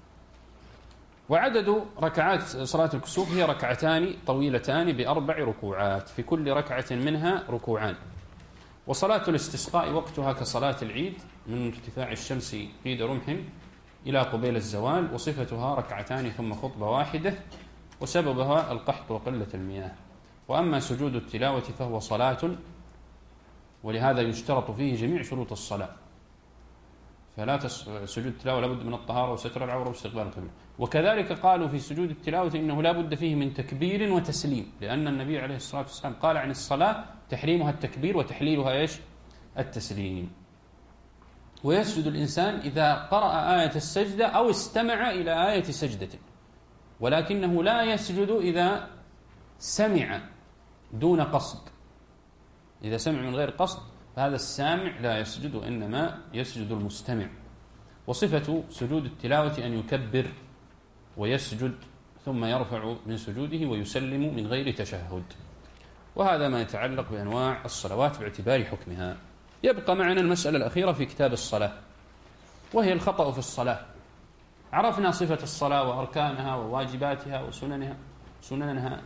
وعدد ركعات صلاة الكسوف هي ركعتان طويلتان بأربع ركوعات، في كل ركعة منها ركوعان. وصلاة الاستسقاء وقتها كصلاة العيد من ارتفاع الشمس قيد رمح إلى قبيل الزوال، وصفتها ركعتان ثم خطبة واحدة، وسببها القحط وقلة المياه. وأما سجود التلاوة فهو صلاة، ولهذا يشترط فيه جميع شروط الصلاة، فلا تس... سجود التلاوة لابد من الطهارة وستر العورة واستقبال القبلة. وكذلك قالوا في سجود التلاوة إنه لا بد فيه من تكبير وتسليم، لأن النبي عليه الصلاة والسلام قال عن الصلاة تحريمها التكبير وتحليلها إيش؟ التسليم. ويسجد الإنسان إذا قرأ آية السجدة أو استمع إلى آية سجدة، ولكنه لا يسجد إذا سمع دون قصد. إذا سمع من غير قصد فهذا السامع لا يسجد، وإنما يسجد المستمع. وصفة سجود التلاوة أن يكبر ويسجد ثم يرفع من سجوده ويسلم من غير تشهد. وهذا ما يتعلق بأنواع الصلوات باعتبار حكمها. يبقى معنا المسألة الأخيرة في كتاب الصلاة، وهي الخطأ في الصلاة. عرفنا صفة الصلاة وأركانها وواجباتها وسننها سننها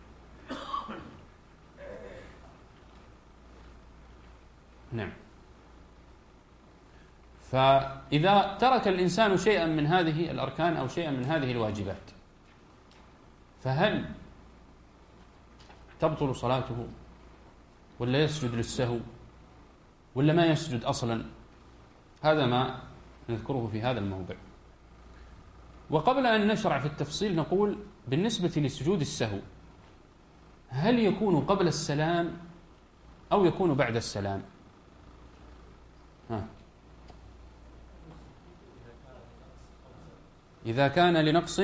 نعم. فإذا ترك الإنسان شيئا من هذه الأركان أو شيئا من هذه الواجبات فهل تبطل صلاته، ولا يسجد للسهو، ولا ما يسجد أصلا؟ هذا ما نذكره في هذا الموضع. وقبل أن نشرع في التفصيل نقول بالنسبة لسجود السهو، هل يكون قبل السلام أو يكون بعد السلام؟ ها. إذا كان لنقص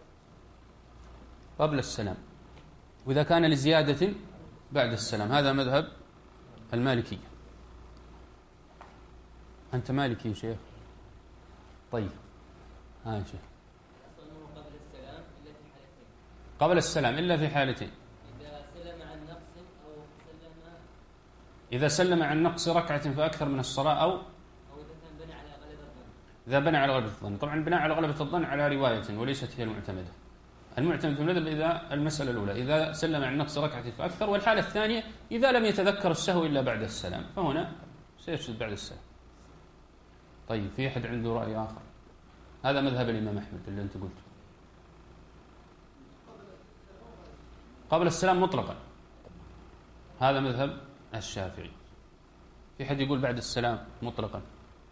قبل السلام، وإذا كان لزيادة بعد السلام. هذا مذهب المالكية. أنت مالكي يا شيخ؟ طيب ها يا شيخ. قبل السلام إلا في حالتين. قبل السلام إلا في حالتين. إذا سلم عن نقص أو سلم إذا سلم عن نقص ركعة فأكثر من الصلاة أو أو إذا كان بنى على غلبة الظن. إذا بنى على غلبة الظن. طبعا البناء على غلبة الظن على رواية وليست هي المعتمدة. المعتمد في المذهب إذا المسألة الأولى إذا سلم عن نقص ركعة فأكثر، والحالة الثانية إذا لم يتذكر السهو إلا بعد السلام، فهنا سيسجد بعد السلام. طيب في أحد عنده رأي آخر؟ هذا مذهب الإمام أحمد اللي أنت قلته. قبل السلام مطلقا، هذا مذهب الشافعي. في حد يقول بعد السلام مطلقا،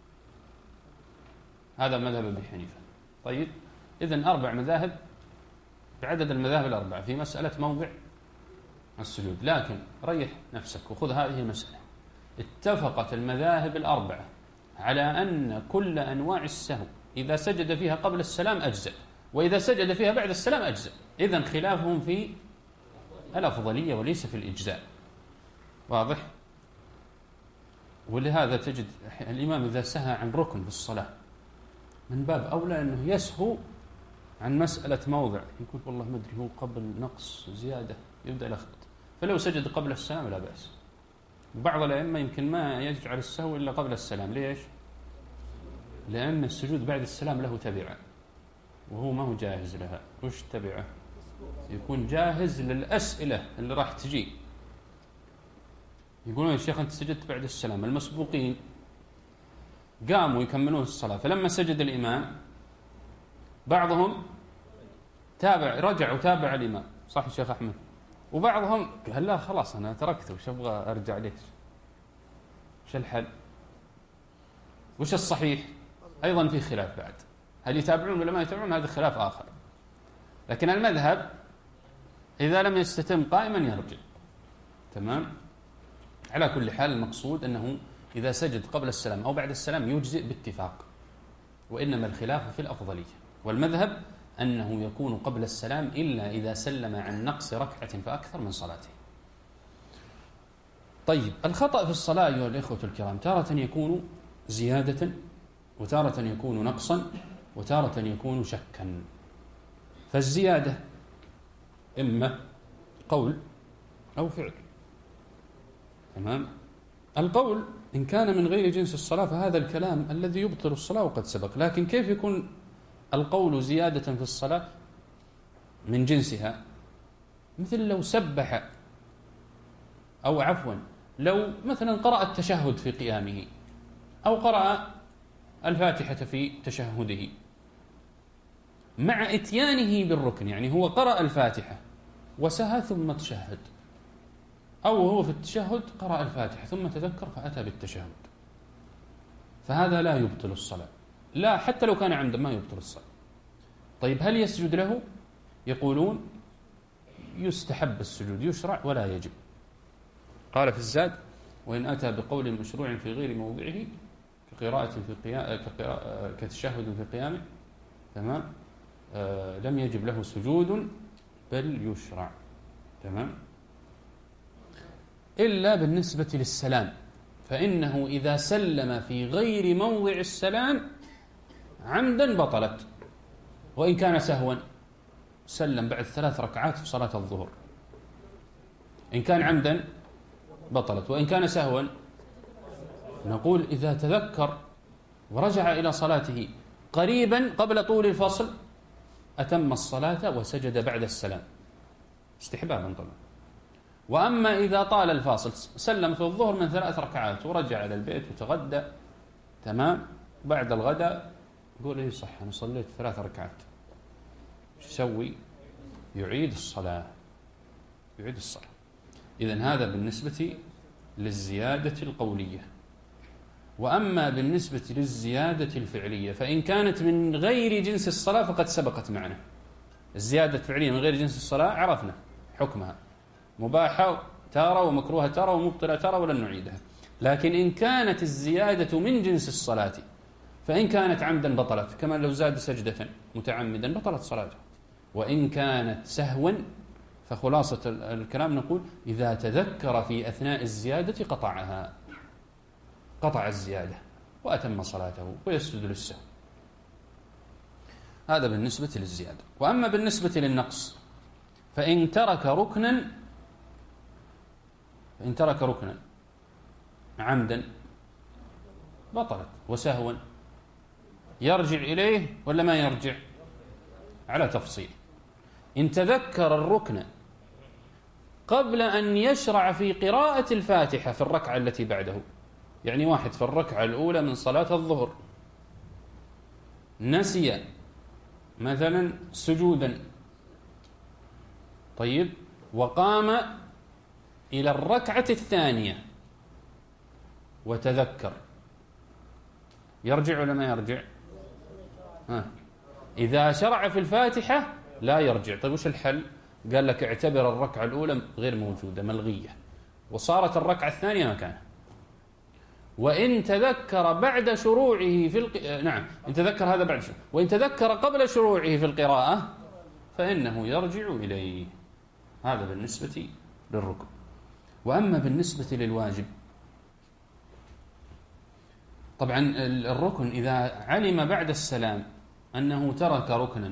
هذا مذهب ابي حنيفة. طيب إذن أربع مذاهب بعدد المذاهب الأربعة في مسألة موضع السجود. لكن ريح نفسك وخذ هذه المسألة. اتفقت المذاهب الأربعة على أن كل أنواع السهو إذا سجد فيها قبل السلام أجزأ، وإذا سجد فيها بعد السلام أجزأ. إذن خلافهم في الأفضلية وليس في الإجزاء. واضح؟ ولهذا تجد الإمام إذا سهى عن ركن في الصلاة من باب أولى أنه يسهو عن مسألة موضع، يقول والله ما أدري هو قبل نقص زيادة، يبدأ يلخبط. فلو سجد قبل السلام لا بأس. بعض الأئمة يمكن ما يجعل السهو إلا قبل السلام. ليش؟ لأن السجود بعد السلام له تبعة وهو ما هو جاهز لها. وش تبعة؟ يكون جاهز للأسئلة اللي راح تجي. يقولون يا شيخ أنت سجدت بعد السلام، المسبوقين قاموا يكملون الصلاة، فلما سجد الإمام بعضهم تابع رجع وتابع الإمام، صح يا شيخ أحمد؟ وبعضهم قال لا خلاص أنا تركته وش أبغى أرجع ليش؟ وش الحل؟ وش الصحيح؟ أيضا في خلاف بعد، هل يتابعون ولا ما يتابعون؟ هذا خلاف آخر. لكن المذهب إذا لم يستتم قائما يرجع. تمام؟ على كل حال المقصود أنه إذا سجد قبل السلام أو بعد السلام يجزئ باتفاق، وإنما الخلاف في الأفضلية. والمذهب أنه يكون قبل السلام إلا إذا سلم عن نقص ركعة فأكثر من صلاته. طيب الخطأ في الصلاة أيها الإخوة الكرام تارة يكون زيادة، وتارة يكون نقصا، وتارة يكون شكا. فالزيادة إما قول أو فعل. تمام؟ القول إن كان من غير جنس الصلاة فهذا الكلام الذي يبطل الصلاة وقد سبق. لكن كيف يكون القول زيادة في الصلاة من جنسها؟ مثل لو سبح، أو عفوا لو مثلا قرأ التشهد في قيامه، أو قرأ الفاتحة في تشهده مع إتيانه بالركن، يعني هو قرأ الفاتحة وسهى ثم تشهد، أو هو في التشهد قرأ الفاتحة ثم تذكر فأتى بالتشهد، فهذا لا يبطل الصلاة، لا حتى لو كان عمدا ما يبطل الصلاة. طيب هل يسجد له؟ يقولون يستحب السجود، يشرع ولا يجب. قال في الزاد وإن أتى بقول مشروع في غير موضعه كقراءة في قيام كتشهد في قيامه، تمام، آه لم يجب له سجود بل يشرع. تمام، إلا بالنسبة للسلام، فإنه إذا سلم في غير موضع السلام عمدا بطلت، وإن كان سهوا سلم بعد ثلاث ركعات في صلاة الظهر، إن كان عمدا بطلت، وإن كان سهوا نقول إذا تذكر ورجع إلى صلاته قريبا قبل طول الفصل أتم الصلاة وسجد بعد السلام استحبابا طبعا. وأما إذا طال الفاصل سلم في الظهر من ثلاث ركعات ورجع إلى البيت وتغدى، تمام، بعد الغداء يقول إيه صح أنا صليت ثلاث ركعات، شو يسوي؟ يعيد الصلاة، يعيد الصلاة. إذن هذا بالنسبة للزيادة القولية. وأما بالنسبة للزيادة الفعلية فإن كانت من غير جنس الصلاة فقد سبقت معنا. الزيادة الفعلية من غير جنس الصلاة عرفنا حكمها، مباحة تارة ومكروهة تارة ومبطلة تارة ولن نعيدها. لكن إن كانت الزيادة من جنس الصلاة فإن كانت عمدا بطلت، كما لو زاد سجدة متعمدا بطلت صلاته. وإن كانت سهوا فخلاصة الكلام نقول إذا تذكر في أثناء الزيادة قطعها، قطع الزيادة وأتم صلاته ويسجد للسهو. هذا بالنسبة للزيادة. وأما بالنسبة للنقص فإن ترك ركنا فإن ترك ركنا عمدا بطلت، وسهوا يرجع إليه ولا ما يرجع؟ على تفصيل. إن تذكر الركن قبل أن يشرع في قراءة الفاتحة في الركعة التي بعده، يعني واحد في الركعة الأولى من صلاة الظهر نسي مثلا سجودا، طيب، وقام إلى الركعة الثانية وتذكر، يرجع ولا ما يرجع؟ ها. إذا شرع في الفاتحة لا يرجع. طيب وش الحل؟ قال لك اعتبر الركعة الأولى غير موجودة ملغية، وصارت الركعة الثانية مكانها. وإن تذكر بعد شروعه في الق... نعم إن تذكر هذا بعد شروع. وإن تذكر قبل شروعه في القراءة فإنه يرجع إليه. هذا بالنسبة للركن. وأما بالنسبة للواجب، طبعا الركن إذا علم بعد السلام أنه ترك ركنا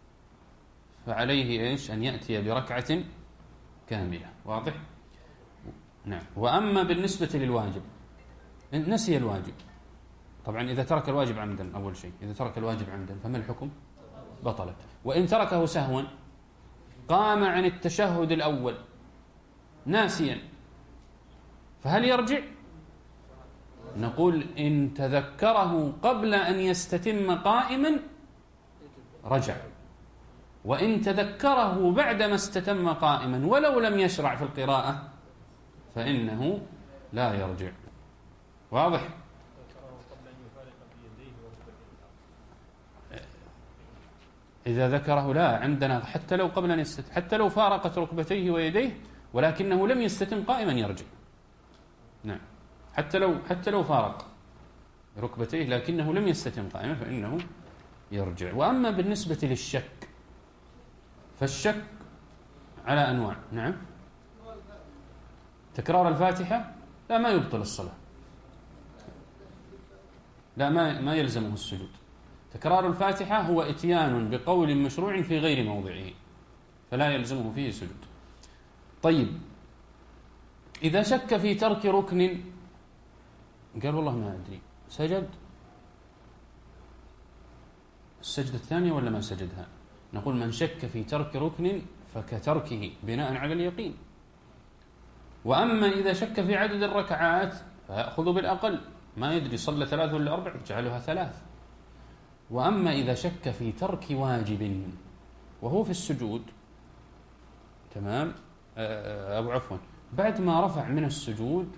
فعليه إيش؟ أن يأتي بركعة كاملة. واضح؟ نعم. وأما بالنسبة للواجب، نسي الواجب، طبعا إذا ترك الواجب عمدا، أول شيء إذا ترك الواجب عمدا فما الحكم؟ بطلت. وإن تركه سهوا قام عن التشهد الأول ناسيا فهل يرجع؟ نقول إن تذكره قبل أن يستتم قائما رجع، وإن تذكره بعدما استتم قائما ولو لم يشرع في القراءة فإنه لا يرجع. واضح؟ إذا ذكره لا عندنا حتى لو قبل أن يستتم، حتى لو فارقت ركبتيه ويديه ولكنه لم يستتم قائما يرجع. نعم، حتى لو حتى لو فارق ركبتيه لكنه لم يستتم قائما فإنه يرجع. وأما بالنسبة للشك فالشك على أنواع. نعم، تكرار الفاتحة لا ما يبطل الصلاة، لا ما ما يلزمه السجود. تكرار الفاتحة هو إتيان بقول مشروع في غير موضعه فلا يلزمه فيه سجود. طيب إذا شك في ترك ركن، قال والله ما أدري، سجد السجدة الثانية ولا ما سجدها؟ نقول من شك في ترك ركن فكتركه بناء على اليقين. وأما إذا شك في عدد الركعات فيأخذ بالأقل، ما يدري صلى ثلاث ولا أربع يجعلها ثلاث. وأما إذا شك في ترك واجب وهو في السجود، تمام، أو عفوا بعد ما رفع من السجود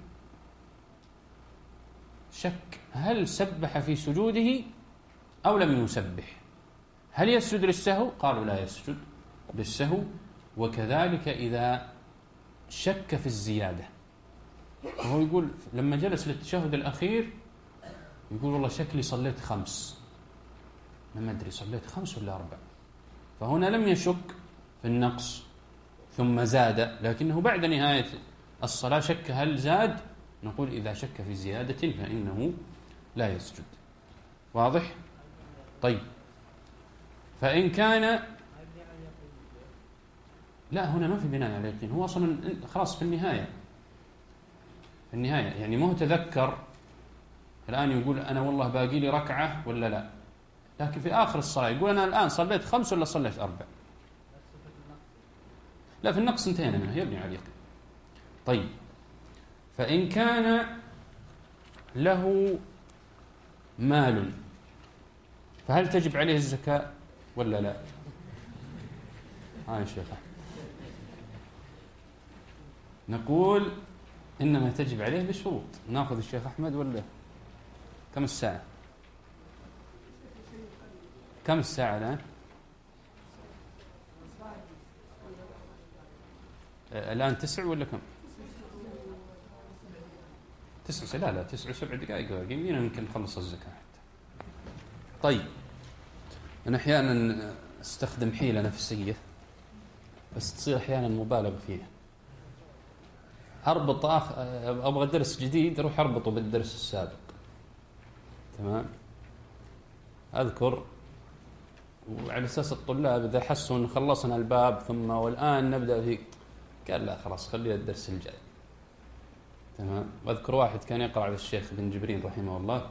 شك هل سبح في سجوده أو لم يسبح، هل يسجد للسهو؟ قالوا لا يسجد للسهو. وكذلك إذا شك في الزيادة، وهو يقول لما جلس للتشهد الأخير يقول والله شكلي صليت خمس، ما أدري صليت خمس ولا أربع، فهنا لم يشك في النقص ثم زاد، لكنه بعد نهاية الصلاة شك هل زاد. نقول إذا شك في زيادة فإنه لا يسجد. واضح؟ طيب فإن كان لا، هنا ما في بناء على اليقين، هو أصلا خلاص في النهاية في النهاية يعني ما هو تذكر الآن يقول أنا والله باقي لي ركعة ولا لا، لكن في آخر الصلاة يقول أنا الآن صليت خمس ولا صليت أربع. لا، في النقص انتهينا منه، يبني على اليقين. طيب فإن كان له مال فهل تجب عليه الزكاة ولا لا؟ ها يا شيخ، نقول إنما تجب عليه بشروط. ناخذ الشيخ أحمد ولا كم الساعة؟ كم الساعة الآن؟ الآن تسع ولا كم؟ تسع، لا لا تسع سبع دقائق باقيين، يمكن نخلص الزكاة حتى. طيب أنا أحيانا أستخدم حيلة نفسية بس تصير أحيانا مبالغ فيها. أربط أخ... أبغى درس جديد أروح أربطه بالدرس السابق، تمام. أذكر وعلى أساس الطلاب إذا حسوا أن خلصنا الباب ثم والآن نبدأ في، قال لا خلاص خلينا الدرس الجاي. تمام. وأذكر واحد كان يقرأ على الشيخ بن جبرين رحمه الله،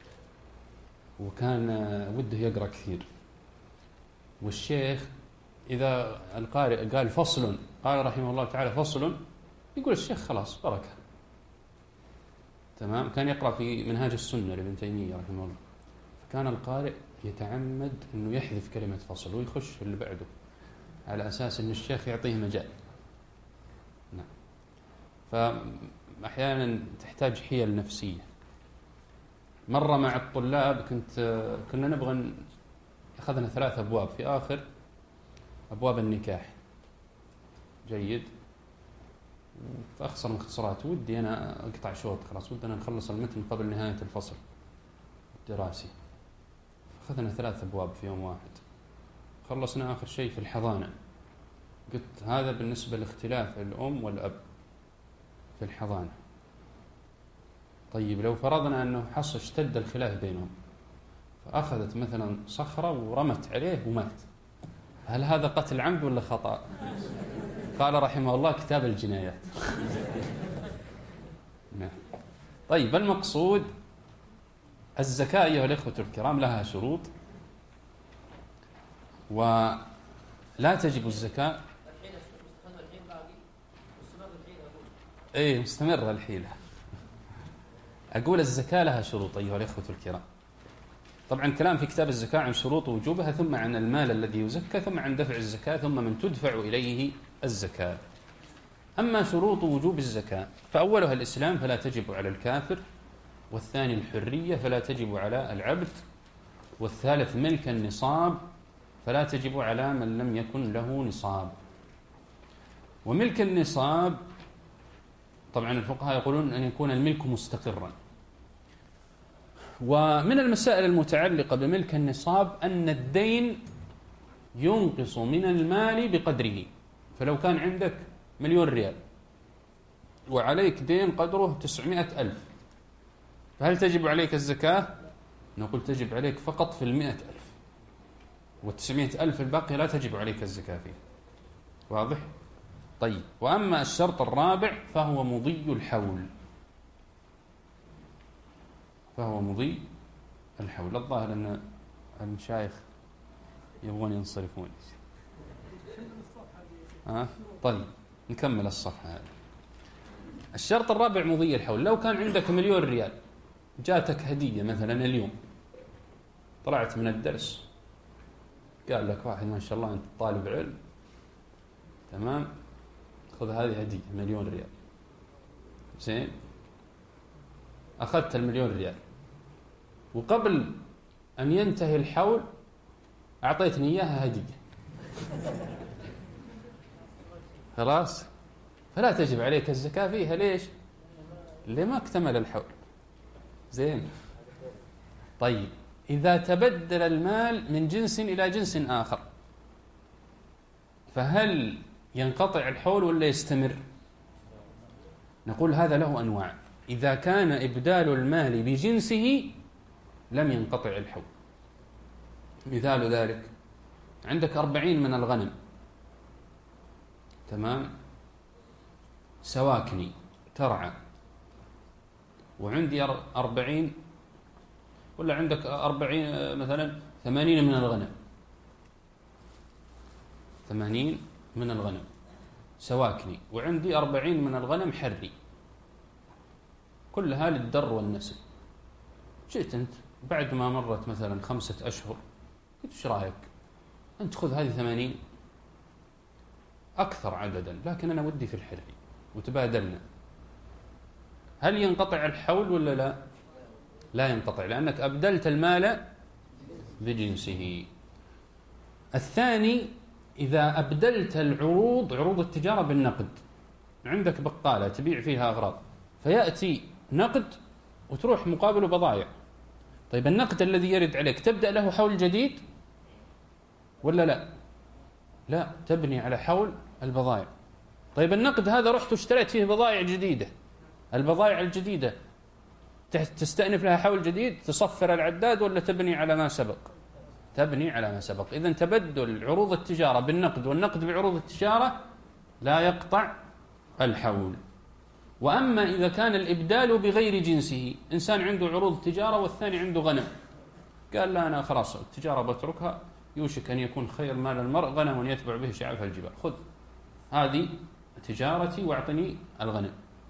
وكان وده يقرأ كثير، والشيخ إذا القارئ قال فصل، قال رحمه الله تعالى فصل، يقول الشيخ خلاص بركة. تمام. كان يقرأ في منهاج السنة لابن تيمية رحمه الله، فكان القارئ يتعمد أنه يحذف كلمة فصل ويخش في اللي بعده على أساس أن الشيخ يعطيه مجال. نعم. فأحيانا تحتاج حيل نفسية. مرة مع الطلاب كنت كنا نبغى، أخذنا ثلاث أبواب في آخر أبواب النكاح، جيد، فأخسر مختصرات، ودي أنا أقطع شوط خلاص، ودنا نخلص المتن قبل نهاية الفصل الدراسي. أخذنا ثلاث أبواب في يوم واحد، خلصنا آخر شيء في الحضانة. قلت هذا بالنسبة لاختلاف الأم والأب في الحضانة. طيب لو فرضنا أنه حصل اشتد الخلاف بينهم، فأخذت مثلا صخرة ورمت عليه ومات، هل هذا قتل عمد ولا خطأ؟ قال رحمه الله كتاب الجنايات. طيب المقصود الزكاة أيها الإخوة الكرام لها شروط، ولا تجب الزكاة. إيه مستمرة الحيلة. أقول الزكاة لها شروط أيها الإخوة الكرام. طبعا كلام في كتاب الزكاة عن شروط وجوبها، ثم عن المال الذي يزكى، ثم عن دفع الزكاة، ثم من تدفع إليه الزكاة. أما شروط وجوب الزكاة فأولها الإسلام فلا تجب على الكافر، والثاني الحرية فلا تجب على العبد، والثالث ملك النصاب فلا تجب على من لم يكن له نصاب. وملك النصاب طبعا الفقهاء يقولون أن يكون الملك مستقرا. ومن المسائل المتعلقة بملك النصاب أن الدين ينقص من المال بقدره. فلو كان عندك مليون ريال وعليك دين قدره تسعمائة ألف، فهل تجب عليك الزكاة؟ نقول تجب عليك فقط في المئة ألف، والتسعمائة ألف الباقي لا تجب عليك الزكاة فيه. واضح؟ طيب. وأما الشرط الرابع فهو مضي الحول، فهو مضي الحول. الظاهر أن المشايخ يبغون ينصرفون. أه؟ طيب نكمل الصفحة هذه. الشرط الرابع مضي الحول. لو كان عندك مليون ريال جاتك هدية مثلا اليوم، طلعت من الدرس قال لك واحد ما شاء الله أنت طالب علم، تمام، خذ هذه هدية مليون ريال. زين، أخذت المليون ريال، وقبل أن ينتهي الحول أعطيتني إياها هدية، خلاص، فلا تجب عليك الزكاة فيها. ليش؟ لما اكتمل الحول. زين. طيب إذا تبدل المال من جنس إلى جنس آخر فهل ينقطع الحول ولا يستمر؟ نقول هذا له أنواع. إذا كان إبدال المال بجنسه لم ينقطع الحول. مثال ذلك عندك أربعين من الغنم، تمام، سواكني ترعى، وعندي أربعين، ولا عندك أربعين مثلا ثمانين من الغنم، ثمانين من الغنم سواكني، وعندي أربعين من الغنم حري، كلها للدر والنسل. جئت أنت بعد ما مرت مثلا خمسة أشهر قلت ايش رايك؟ أنت خذ هذه ثمانين أكثر عددا، لكن أنا ودي في الحري، وتبادلنا. هل ينقطع الحول ولا لا؟ لا ينقطع، لأنك أبدلت المال بجنسه. الثاني إذا أبدلت العروض، عروض التجارة، بالنقد. عندك بقالة تبيع فيها أغراض، فيأتي نقد وتروح مقابله بضائع. طيب النقد الذي يرد عليك تبدأ له حول جديد ولا لا؟ لا، تبني على حول البضائع. طيب النقد هذا رحت واشتريت فيه بضائع جديدة، البضائع الجديدة تستأنف لها حول جديد، تصفر العداد، ولا تبني على ما سبق؟ تبني على ما سبق. إذن تبدل عروض التجارة بالنقد والنقد بعروض التجارة لا يقطع الحول. وأما إذا كان الإبدال بغير جنسه، إنسان عنده عروض تجارة والثاني عنده غنم، قال لا أنا خلاص التجارة بتركها، يوشك أن يكون خير مال المرء غنم يتبع به شعاف الجبال، خذ هذه تجارتي واعطني الغنم.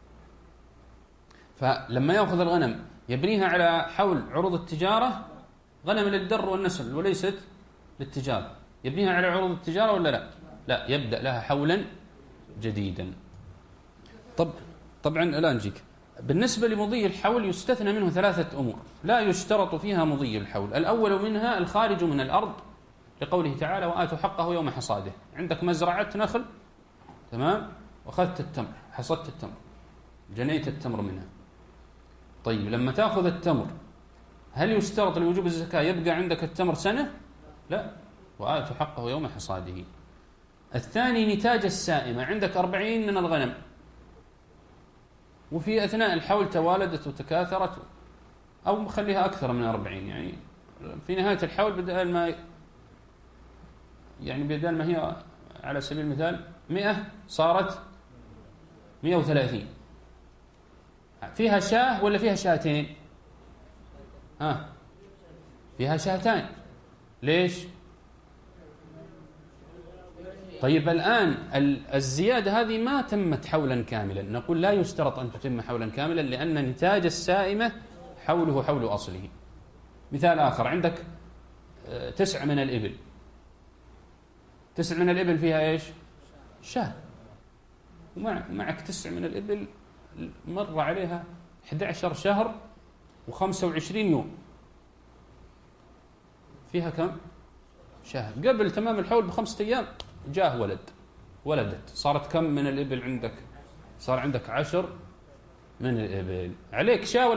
فلما يأخذ الغنم يبنيها على حول عروض التجارة، غنم للدر والنسل وليست للتجارة، يبنيها على عروض التجارة ولا لا؟ لا، يبدأ لها حولا جديدا. طب طبعا الآن نجيك بالنسبة لمضي الحول، يستثنى منه ثلاثة أمور لا يشترط فيها مضي الحول. الأول منها الخارج من الأرض، لقوله تعالى وآتوا حقه يوم حصاده. عندك مزرعة نخل، تمام، وأخذت التمر، حصدت التمر، جنيت التمر منها. طيب لما تأخذ التمر، هل يشترط لوجوب الزكاة يبقى عندك التمر سنة؟ لا، وآتوا حقه يوم حصاده. الثاني نتاج السائمة، عندك أربعين من الغنم، وفي أثناء الحول توالدت وتكاثرت، أو مخليها أكثر من أربعين، يعني في نهاية الحول بدل ما يعني بدل ما هي على سبيل المثال مئة صارت مئة وثلاثين. فيها شاه ولا فيها شاتين؟ ها، فيها شاتين. ليش؟ طيب الآن الزيادة هذه ما تمت حولا كاملا، نقول لا يشترط أن تتم حولا كاملا، لأن نتاج السائمة حوله حول أصله. مثال آخر، عندك تسع من الإبل، تسع من الإبل فيها إيش؟ شاه، ومعك تسع من الإبل مر عليها أحد عشر شهر وخمسة وعشرين يوم، فيها كم؟ شاه. قبل تمام الحول بخمسة أيام جاه ولد، ولدت، صارت كم من الإبل عندك؟ صار عندك عشر من الإبل، عليك شاه